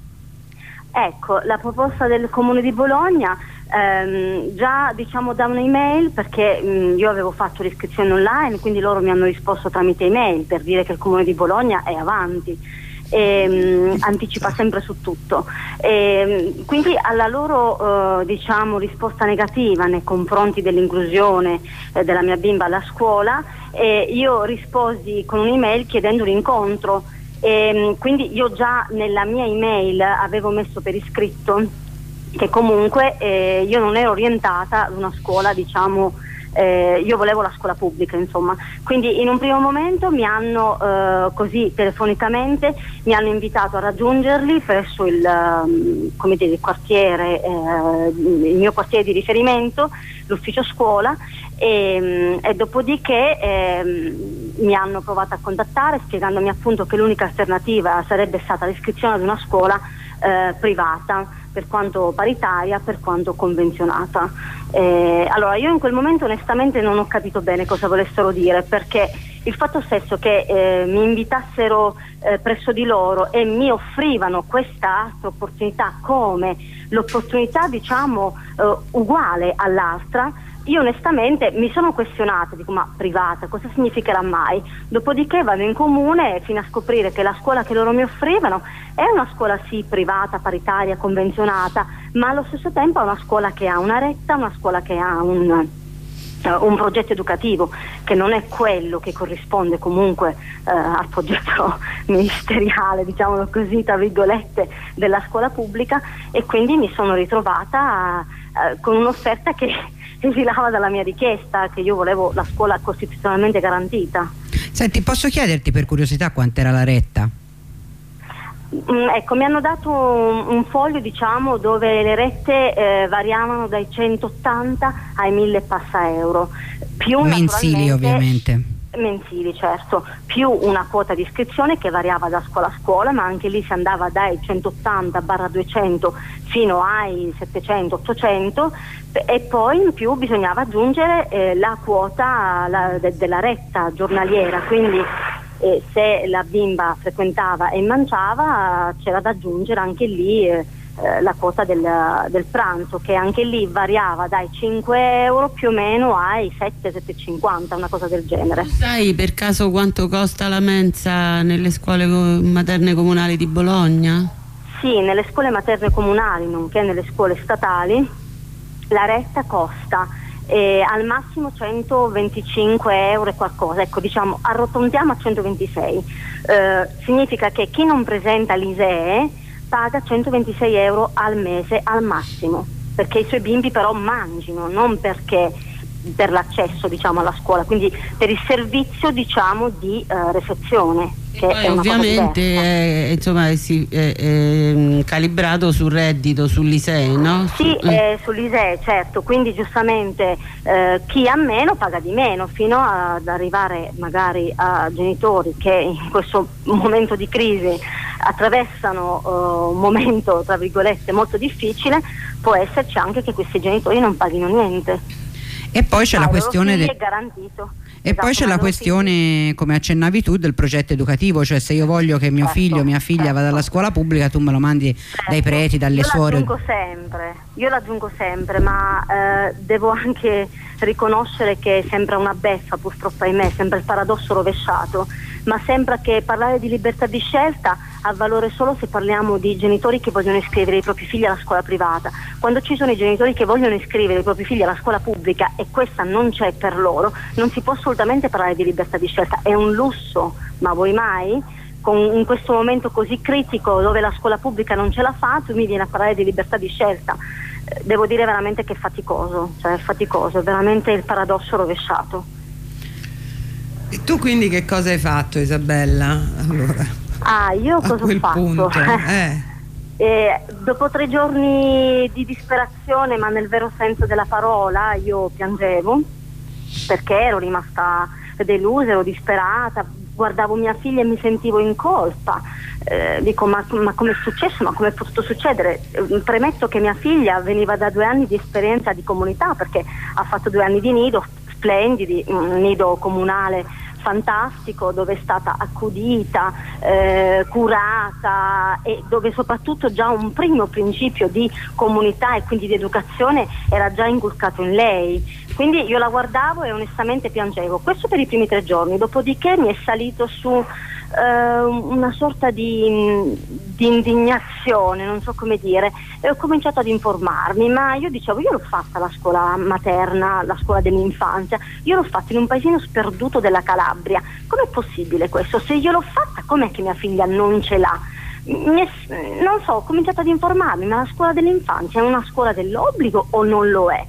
Ecco, la proposta del comune di Bologna ehm, già diciamo da un'email, perché mh, io avevo fatto l'iscrizione online, quindi loro mi hanno risposto tramite email per dire che il comune di Bologna è avanti. E, mh, anticipa sempre su tutto, e, mh, quindi alla loro eh, diciamo risposta negativa nei confronti dell'inclusione eh, della mia bimba alla scuola, eh, io risposi con un'email chiedendo un incontro, e, mh, quindi io già nella mia email avevo messo per iscritto che comunque eh, io non ero orientata ad una scuola diciamo eh, io volevo la scuola pubblica, insomma. Quindi in un primo momento mi hanno eh, così telefonicamente mi hanno invitato a raggiungerli presso il, um, come dire, il quartiere, eh, il mio quartiere di riferimento, l'ufficio scuola, e, e dopodiché eh, mi hanno provato a contattare spiegandomi appunto che l'unica alternativa sarebbe stata l'iscrizione ad una scuola eh, privata, per quanto paritaria, per quanto convenzionata. Eh, allora io in quel momento onestamente non ho capito bene cosa volessero dire, perché il fatto stesso che eh, mi invitassero eh, presso di loro e mi offrivano questa altra opportunità come l'opportunità, diciamo, eh, uguale all'altra, io onestamente mi sono questionata, dico ma privata, cosa significherà mai? Dopodiché vado in comune fino a scoprire che la scuola che loro mi offrivano è una scuola sì privata, paritaria, convenzionata, ma allo stesso tempo è una scuola che ha una retta, una scuola che ha un, uh, un progetto educativo che non è quello che corrisponde comunque uh, al progetto ministeriale, diciamolo così, tra virgolette, della scuola pubblica, e quindi mi sono ritrovata uh, con un'offerta che esilava dalla mia richiesta, che io volevo la scuola costituzionalmente garantita. Senti, posso chiederti per curiosità quant'era la retta? Mm, ecco, mi hanno dato un, un foglio, diciamo, dove le rette eh, variavano dai centottanta ai mille passa euro, più mensili ovviamente. Mensili, certo, più una quota di iscrizione che variava da scuola a scuola, ma anche lì si andava dai centottanta duecento fino ai settecento ottocento, e poi in più bisognava aggiungere eh, la quota la, de, della retta giornaliera, quindi eh, se la bimba frequentava e mangiava c'era da aggiungere anche lì eh, Eh, la quota del, del pranzo, che anche lì variava dai cinque euro più o meno ai sette sette e cinquanta, una cosa del genere. Sai per caso quanto costa la mensa nelle scuole materne comunali di Bologna? Sì, nelle scuole materne comunali nonché nelle scuole statali la retta costa eh, al massimo centoventicinque euro e qualcosa, ecco, diciamo arrotondiamo a centoventisei. Eh, significa che chi non presenta l'I S E E paga centoventisei euro al mese al massimo, perché i suoi bimbi però mangino, non perché per l'accesso, diciamo, alla scuola, quindi per il servizio, diciamo, di uh, refezione, che poi è una ovviamente è, insomma, è, è, è calibrato sul reddito, sull'I S E E, no? Sì, Su, eh. sull'I S E E, certo, quindi giustamente eh, chi ha meno paga di meno, fino ad arrivare magari a genitori che in questo momento di crisi attraversano uh, un momento, tra virgolette, molto difficile. Può esserci anche che questi genitori non paghino niente. E poi c'è ma la questione del... è garantito. E esatto, poi c'è la questione, come accennavi tu, del progetto educativo, cioè se io voglio che mio certo, figlio o mia figlia certo. vada alla scuola pubblica, tu me lo mandi certo. dai preti, dalle io suore. L'aggiungo sempre, io l'aggiungo sempre, ma eh, devo anche riconoscere che sembra una beffa, purtroppo ahimè, sembra il paradosso rovesciato, ma sembra che parlare di libertà di scelta ha valore solo se parliamo di genitori che vogliono iscrivere i propri figli alla scuola privata. Quando ci sono i genitori che vogliono iscrivere i propri figli alla scuola pubblica e questa non c'è per loro, non si può assolutamente parlare di libertà di scelta, è un lusso, ma vuoi mai? Con, in questo momento così critico dove la scuola pubblica non ce la fa, tu mi vieni a parlare di libertà di scelta. Eh, devo dire veramente che è faticoso, cioè è faticoso, è veramente il paradosso rovesciato. E tu quindi che cosa hai fatto, Isabella? Allora, ah, io a cosa ho quel fatto? punto, eh. Eh, dopo tre giorni di disperazione, ma nel vero senso della parola, io piangevo perché ero rimasta delusa, ero disperata, guardavo mia figlia e mi sentivo in colpa. Eh, dico ma, ma come è successo, ma come è potuto succedere? Eh, premetto che mia figlia veniva da due anni di esperienza di comunità, perché ha fatto due anni di nido splendidi, un nido comunale fantastico, dove è stata accudita, eh, curata, e dove soprattutto già un primo principio di comunità e quindi di educazione era già inculcato in lei. Quindi io la guardavo e onestamente piangevo. Questo per i primi tre giorni, dopodiché mi è salito su eh, una sorta di, di indignazione, non so come dire, e ho cominciato ad informarmi, ma io dicevo, io l'ho fatta la scuola materna, la scuola dell'infanzia, io l'ho fatta in un paesino sperduto della Calabria, com'è possibile questo? Se io l'ho fatta, com'è che mia figlia non ce l'ha? Mi è, non so, ho cominciato ad informarmi, ma la scuola dell'infanzia è una scuola dell'obbligo o non lo è?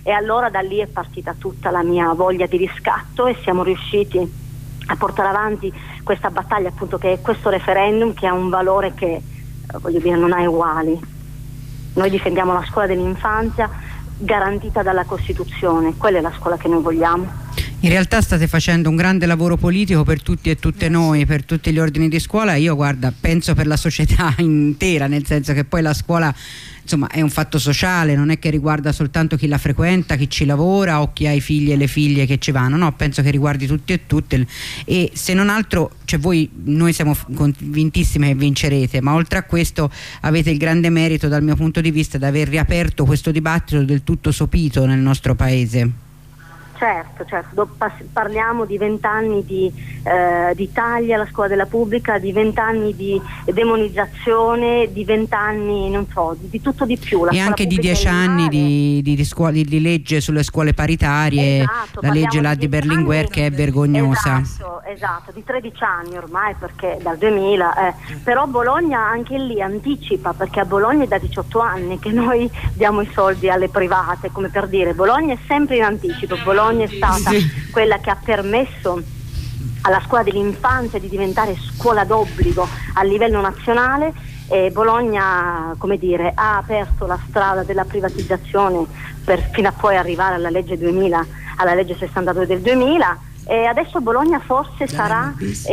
e allora da lì è partita tutta la mia voglia di riscatto e siamo riusciti a portare avanti questa battaglia, appunto, che è questo referendum, che ha un valore che, voglio dire, non ha uguali. Noi difendiamo la scuola dell'infanzia garantita dalla Costituzione, quella è la scuola che noi vogliamo. In realtà state facendo un grande lavoro politico per tutti e tutte noi, per tutti gli ordini di scuola. Io, guarda, penso per la società intera, nel senso che poi la scuola, insomma, è un fatto sociale, non è che riguarda soltanto chi la frequenta, chi ci lavora o chi ha i figli e le figlie che ci vanno, no, penso che riguardi tutti e tutte, e se non altro, cioè voi, noi siamo convintissime che vincerete, ma oltre a questo avete il grande merito, dal mio punto di vista, di aver riaperto questo dibattito del tutto sopito nel nostro paese. Certo, certo, parliamo di vent'anni di, eh, di tagli alla scuola della pubblica, di vent'anni di demonizzazione, di vent'anni, non so, di, di tutto di più. La e anche di dieci anni di, di, di, scuole, di legge sulle scuole paritarie, esatto, la legge là di Berlinguer, che è vergognosa. Esatto, esatto, di tredici anni ormai, perché dal duemila, eh. però Bologna anche lì anticipa, perché a Bologna è da diciotto anni che noi diamo i soldi alle private, come per dire, Bologna è sempre in anticipo. Bologna è stata quella che ha permesso alla scuola dell'infanzia di diventare scuola d'obbligo a livello nazionale, e Bologna, come dire, ha aperto la strada della privatizzazione per, fino a poi arrivare alla legge duemila, alla legge sessantadue del duemila, e adesso Bologna forse sarà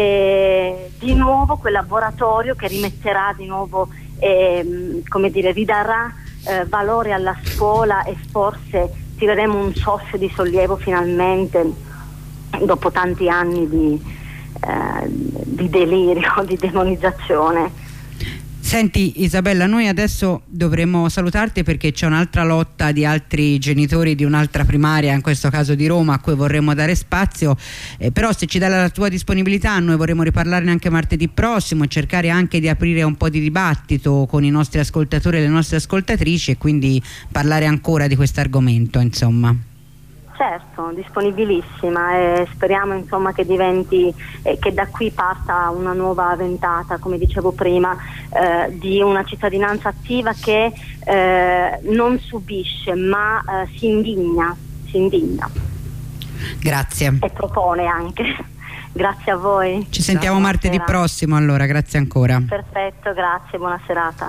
eh, di nuovo quel laboratorio che rimetterà di nuovo, eh, come dire, ridarà eh, valore alla scuola, e forse tireremo un soffio di sollievo finalmente dopo tanti anni di, eh, di delirio, di demonizzazione. Senti Isabella, noi adesso dovremmo salutarti perché c'è un'altra lotta di altri genitori di un'altra primaria, in questo caso di Roma, a cui vorremmo dare spazio, eh, però se ci dai la tua disponibilità noi vorremmo riparlarne anche martedì prossimo e cercare anche di aprire un po' di dibattito con i nostri ascoltatori e le nostre ascoltatrici, e quindi parlare ancora di questo argomento, insomma. Certo, disponibilissima, e speriamo, insomma, che diventi, eh, che da qui parta una nuova ventata, come dicevo prima, eh, di una cittadinanza attiva che eh, non subisce ma eh, si indigna, si indigna. Grazie. E propone anche. Grazie a voi. Ci sentiamo Ciao, martedì buonasera. prossimo, allora, grazie ancora. Perfetto, grazie, buona serata.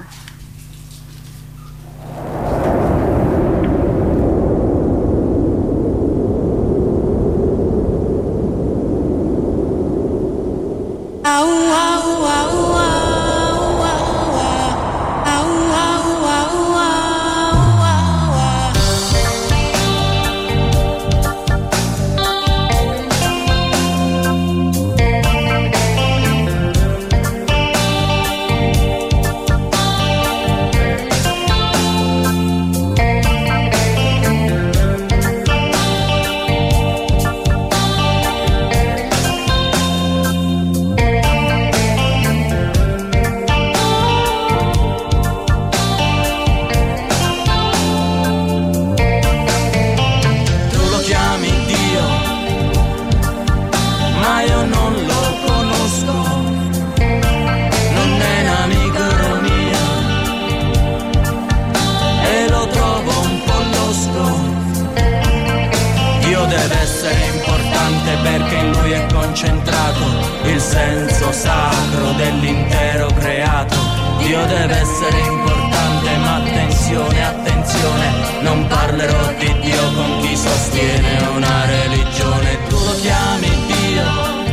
perché in lui è concentrato il senso sacro dell'intero creato. Dio deve essere importante, ma attenzione, attenzione, non parlerò di Dio con chi sostiene una religione. Tu lo chiami Dio,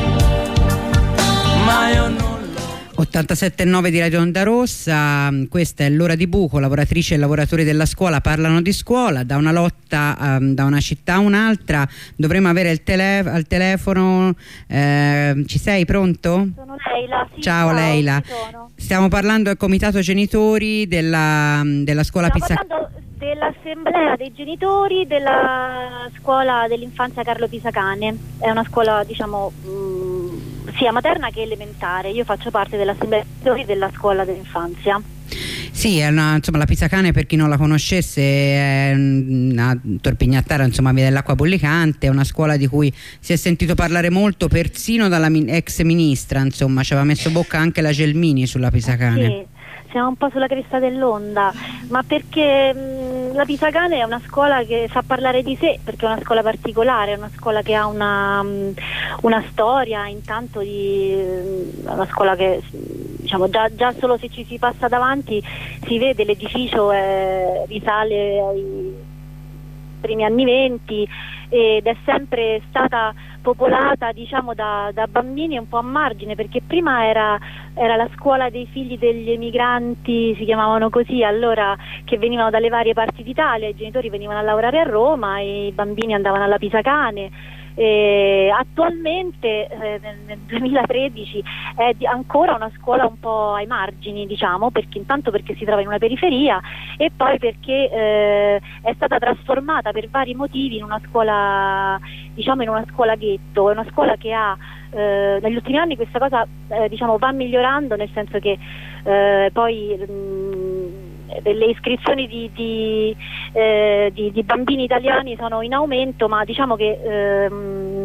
ma io non. ottantasette virgola nove di Radio Onda Rossa, questa è l'ora di buco, lavoratrici e lavoratori della scuola parlano di scuola, da una lotta um, da una città a un'altra. Dovremmo avere il tele- al telefono, eh, ci sei, pronto? Sono Leila, sì, ciao, ciao Leila, stiamo parlando del comitato genitori della, della scuola Pizzacane. Stiamo parlando dell'assemblea dei genitori della scuola dell'infanzia Carlo Pisacane, è una scuola, diciamo, mh, sia materna che elementare. Io faccio parte dell'assemblea dei genitori della scuola dell'infanzia. Sì, è una, insomma, la Pisacane, per chi non la conoscesse, è una Torpignattara, insomma, via dell'acqua bollicante, è una scuola di cui si è sentito parlare molto, persino dalla min- ex ministra, insomma, ci aveva messo bocca anche la Gelmini sulla Pisacane. Sì. siamo un po' sulla cresta dell'onda, ma perché mh, la Pisacane è una scuola che sa parlare di sé, perché è una scuola particolare, è una scuola che ha una, mh, una storia, intanto di mh, una scuola che diciamo già, già solo se ci si passa davanti si vede l'edificio eh, risale ai primi anni venti ed è sempre stata popolata diciamo da, da bambini un po' a margine, perché prima era, era la scuola dei figli degli emigranti, si chiamavano così allora, che venivano dalle varie parti d'Italia, i genitori venivano a lavorare a Roma e i bambini andavano alla Pisacane. E attualmente eh, nel, nel duemilatredici è di, ancora una scuola un po' ai margini, diciamo, perché intanto perché si trova in una periferia e poi perché eh, è stata trasformata per vari motivi in una scuola, diciamo in una scuola ghetto, è una scuola che ha eh, negli ultimi anni questa cosa eh, diciamo va migliorando, nel senso che eh, poi mh, le iscrizioni di, di, eh, di, di bambini italiani sono in aumento, ma diciamo che ehm,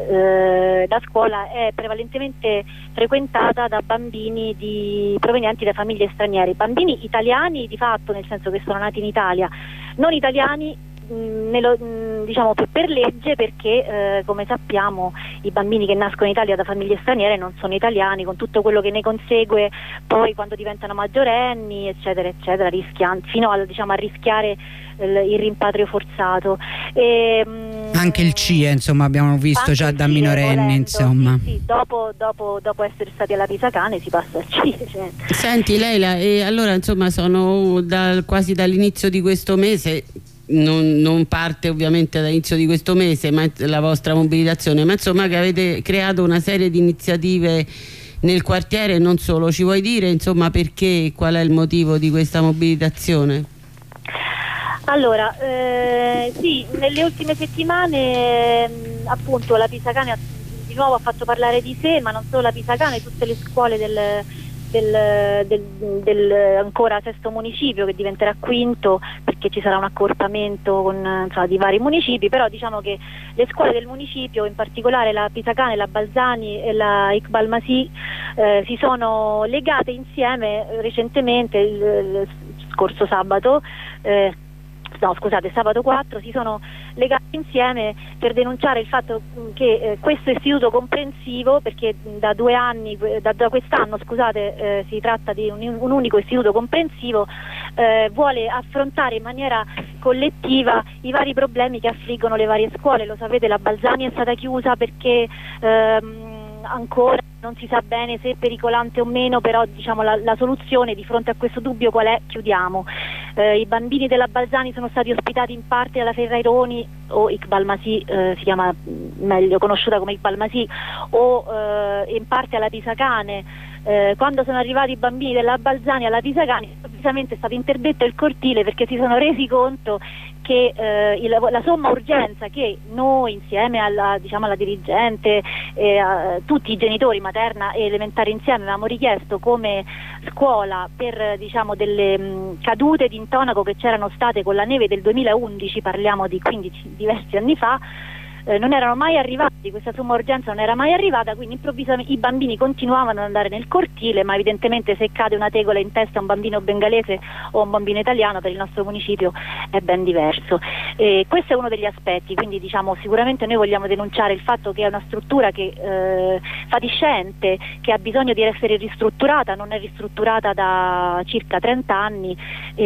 eh, la scuola è prevalentemente frequentata da bambini di, provenienti da famiglie straniere, bambini italiani di fatto, nel senso che sono nati in Italia, non italiani mh, nello, mh, diciamo per, per legge, perché eh, come sappiamo i bambini che nascono in Italia da famiglie straniere non sono italiani, con tutto quello che ne consegue poi quando diventano maggiorenni eccetera eccetera, rischiando, fino a, diciamo, a rischiare il, il rimpatrio forzato. E, anche il C I E insomma abbiamo visto già da minorenni, insomma. Sì, sì, dopo, dopo, dopo essere stati alla Pisacane si passa al C I E. Cioè. Senti Leila, e allora insomma sono dal, quasi dall'inizio di questo mese. Non, non parte ovviamente dall'inizio di questo mese ma la vostra mobilitazione, ma insomma che avete creato una serie di iniziative nel quartiere e non solo. Ci vuoi dire insomma perché, qual è il motivo di questa mobilitazione? Allora, eh, sì, nelle ultime settimane mh, appunto la Pisacane di nuovo ha fatto parlare di sé, ma non solo la Pisacane, tutte le scuole del Del, del, del ancora sesto municipio, che diventerà quinto perché ci sarà un accorpamento con, insomma, di vari municipi, però diciamo che le scuole del municipio, in particolare la Pisacane, la Balzani e la Iqbal Masih, eh, si sono legate insieme recentemente il, il scorso sabato eh, no scusate sabato quattro si sono legati insieme per denunciare il fatto che eh, questo istituto comprensivo, perché da due anni da, da quest'anno scusate eh, si tratta di un, un unico istituto comprensivo, eh, vuole affrontare in maniera collettiva i vari problemi che affliggono le varie scuole. Lo sapete, la Balzani è stata chiusa perché ehm, ancora non si sa bene se è pericolante o meno, però diciamo la, la soluzione di fronte a questo dubbio qual è? Chiudiamo. Eh, i bambini della Balzani sono stati ospitati in parte alla Ferraironi o Iqbal Masih, eh, si chiama meglio conosciuta come Iqbal Masih, o eh, in parte alla Pisacane. Eh, quando sono arrivati i bambini della Balzani alla Pisacane, improvvisamente è stato interdetto il cortile perché si sono resi conto che eh, il, la somma urgenza che noi insieme alla, diciamo, alla dirigente e a tutti i genitori, materna e elementare insieme, avevamo richiesto come scuola per diciamo delle mh, cadute di intonaco che c'erano state con la neve del duemilaundici, parliamo di quindici diversi anni fa, eh, non erano mai arrivati, questa somma urgenza non era mai arrivata, quindi improvvisamente i bambini continuavano ad andare nel cortile, ma evidentemente se cade una tegola in testa a un bambino bengalese o a un bambino italiano per il nostro municipio è ben diverso. E questo è uno degli aspetti, quindi diciamo sicuramente noi vogliamo denunciare il fatto che è una struttura che eh, fatiscente, che ha bisogno di essere ristrutturata, non è ristrutturata da circa trenta anni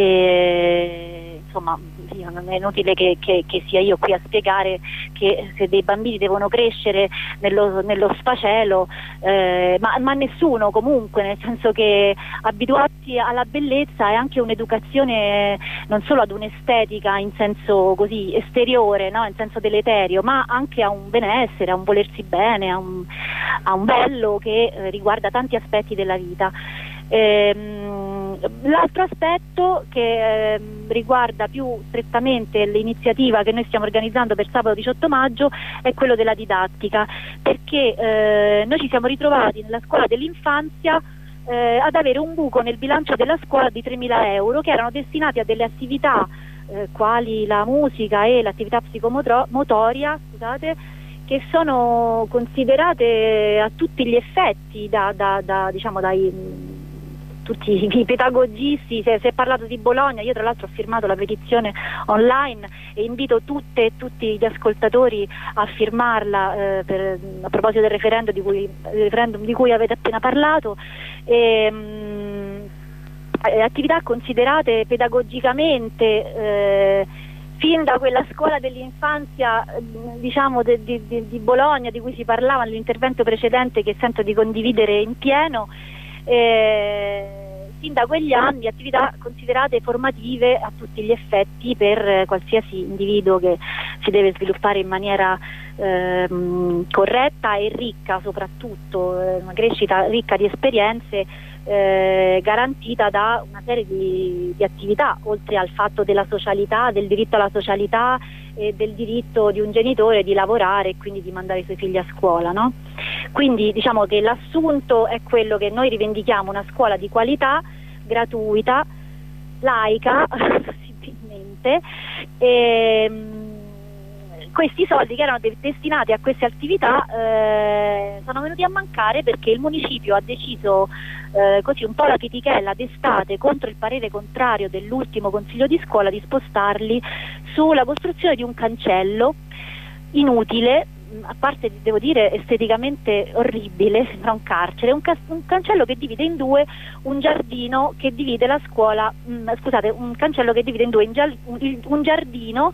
e insomma non è inutile che, che, che sia io qui a spiegare che se dei bambini devono crescere nello, nello sfacelo, eh, ma, ma nessuno comunque, nel senso che abituarsi alla bellezza è anche un'educazione non solo ad un'estetica in senso così esteriore, no? In senso deleterio, ma anche a un benessere, a un volersi bene, a un, a un bello che eh, riguarda tanti aspetti della vita. Ehm, l'altro aspetto che eh, riguarda più strettamente l'iniziativa che noi stiamo organizzando per sabato diciotto maggio è quello della didattica, perché eh, noi ci siamo ritrovati nella scuola dell'infanzia eh, ad avere un buco nel bilancio della scuola di tremila euro che erano destinati a delle attività eh, quali la musica e l'attività psicomotoria, scusate, che sono considerate a tutti gli effetti da, da, da, diciamo, dai tutti i pedagogisti. Si è, si è parlato di Bologna, io tra l'altro ho firmato la petizione online e invito tutte e tutti gli ascoltatori a firmarla eh, per, a proposito del referendum di cui, del referendum di cui avete appena parlato. E, mh, attività considerate pedagogicamente eh, fin da quella scuola dell'infanzia, diciamo, de, de, de, di Bologna, di cui si parlava nell'intervento precedente, che sento di condividere in pieno, eh, fin da quegli anni attività considerate formative a tutti gli effetti per eh, qualsiasi individuo che si deve sviluppare in maniera ehm, corretta e ricca, soprattutto eh, una crescita ricca di esperienze, Eh, garantita da una serie di, di attività, oltre al fatto della socialità, del diritto alla socialità e del diritto di un genitore di lavorare e quindi di mandare i suoi figli a scuola, no? Quindi diciamo che l'assunto è quello che noi rivendichiamo, una scuola di qualità, gratuita, laica possibilmente, e questi soldi che erano de- destinati a queste attività eh, sono venuti a mancare perché il municipio ha deciso eh, così un po' la chetichella d'estate, contro il parere contrario dell'ultimo consiglio di scuola, di spostarli sulla costruzione di un cancello inutile, a parte, devo dire, esteticamente orribile, sembra un carcere, un, ca- un cancello che divide in due un giardino che divide la scuola, mh, scusate, un cancello che divide in due in gia- un, un giardino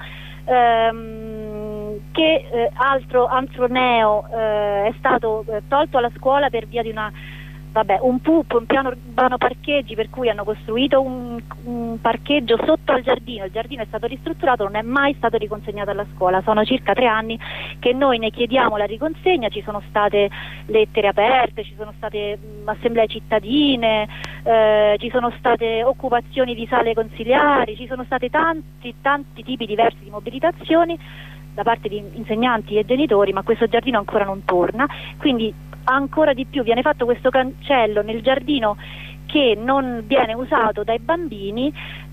ehm, che eh, altro, altro neo eh, è stato eh, tolto alla scuola per via di una Vabbè, un P U P, un piano urbano parcheggi, per cui hanno costruito un, un parcheggio sotto al giardino. Il giardino è stato ristrutturato, non è mai stato riconsegnato alla scuola. Sono circa tre anni che noi ne chiediamo la riconsegna, ci sono state lettere aperte, ci sono state mh, assemblee cittadine, eh, ci sono state occupazioni di sale consiliari, ci sono state tanti, tanti tipi diversi di mobilitazioni da parte di insegnanti e genitori, ma questo giardino ancora non torna. Quindi ancora di più viene fatto questo cancello nel giardino che non viene usato dai bambini,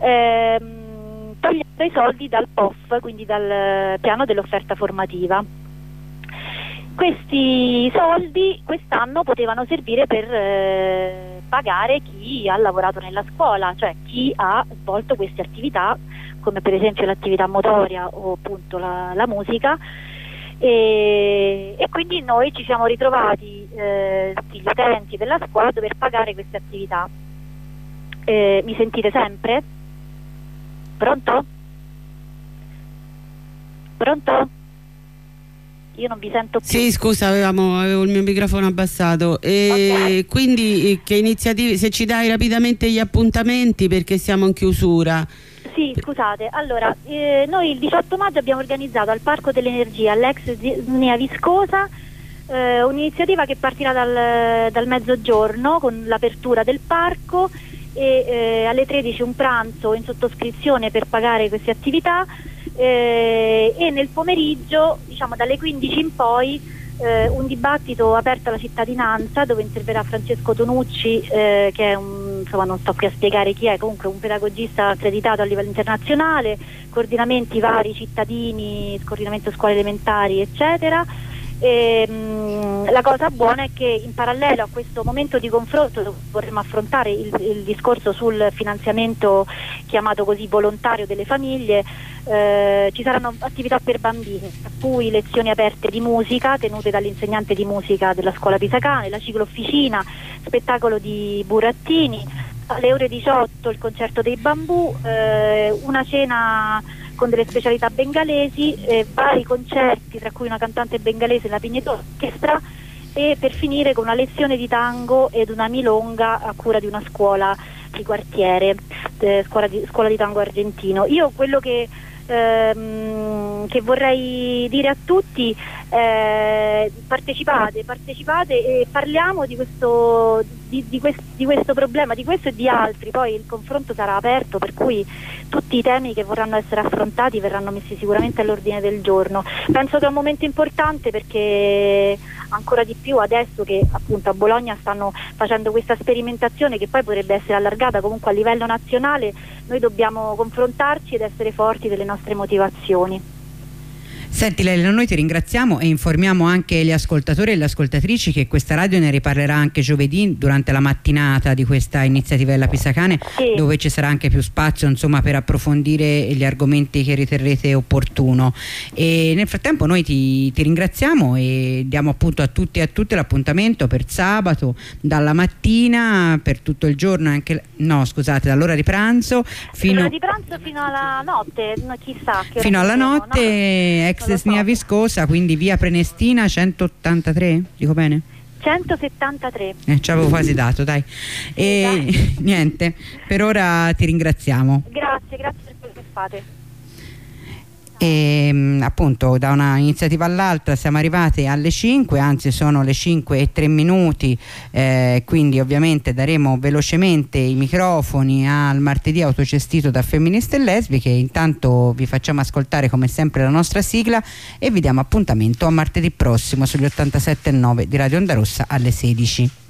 ehm, togliendo i soldi dal P O F, quindi dal piano dell'offerta formativa. Questi soldi quest'anno potevano servire per eh, pagare chi ha lavorato nella scuola, cioè chi ha svolto queste attività, come per esempio l'attività motoria o appunto la, la musica. E, e quindi noi ci siamo ritrovati, eh, tutti gli utenti della scuola, a dover pagare queste attività. Eh, mi sentite sempre? Pronto? Pronto? Io non vi sento più. Sì, scusa, avevamo, avevo il mio microfono abbassato. E okay. Quindi che iniziative, se ci dai rapidamente gli appuntamenti, perché siamo in chiusura. Sì, scusate, allora eh, noi il diciotto maggio abbiamo organizzato al Parco dell'Energia, all'ex Nia Viscosa, eh, un'iniziativa che partirà dal, dal mezzogiorno con l'apertura del parco e eh, alle tredici un pranzo in sottoscrizione per pagare queste attività, eh, e nel pomeriggio, diciamo dalle quindici in poi, eh, un dibattito aperto alla cittadinanza dove interverrà Francesco Tonucci, eh, che è un, insomma non sto qui a spiegare chi è, comunque un pedagogista accreditato a livello internazionale, coordinamenti vari cittadini, coordinamento scuole elementari eccetera. E, mh, la cosa buona è che in parallelo a questo momento di confronto vorremmo affrontare il, il discorso sul finanziamento chiamato così volontario delle famiglie. Eh, ci saranno attività per bambini, tra cui lezioni aperte di musica tenute dall'insegnante di musica della scuola Pisacane, la ciclofficina, spettacolo di burattini, alle ore diciotto il concerto dei bambù, eh, una cena con delle specialità bengalesi, eh, vari concerti, tra cui una cantante bengalese, la Pigneto Orchestra, e per finire con una lezione di tango ed una milonga a cura di una scuola di quartiere, eh, scuola, di, scuola di tango argentino. Io quello che Ehm, che vorrei dire a tutti, eh, partecipate, partecipate e parliamo di questo, di, di, quest, di questo problema, di questo e di altri. Poi il confronto sarà aperto, per cui tutti i temi che vorranno essere affrontati verranno messi sicuramente all'ordine del giorno. Penso che è un momento importante, perché ancora di più adesso che appunto a Bologna stanno facendo questa sperimentazione che poi potrebbe essere allargata comunque a livello nazionale, noi dobbiamo confrontarci ed essere forti delle nostre motivazioni. Senti Leila, noi ti ringraziamo e informiamo anche gli ascoltatori e le ascoltatrici che questa radio ne riparlerà anche giovedì durante la mattinata di questa iniziativa della Pisacane, sì, dove ci sarà anche più spazio, insomma, per approfondire gli argomenti che riterrete opportuno. E nel frattempo noi ti, ti ringraziamo e diamo appunto a tutti e a tutte l'appuntamento per sabato dalla mattina per tutto il giorno, anche no scusate dall'ora di pranzo fino, l'ora di pranzo fino alla notte, no, chissà che fino alla notte, no? Ex Snia so. Viscosa, quindi via Prenestina centottantatré, dico bene? centosettantatré. Eh, ci avevo quasi dato, dai. E dai. Niente, per ora ti ringraziamo. Grazie, grazie per quello che fate. E appunto da una iniziativa all'altra siamo arrivate alle cinque, anzi sono le cinque e tre minuti, eh, quindi ovviamente daremo velocemente i microfoni al martedì autogestito da femministe e lesbiche. Intanto vi facciamo ascoltare come sempre la nostra sigla e vi diamo appuntamento a martedì prossimo sugli ottantasette e nove di Radio Onda Rossa alle sedici.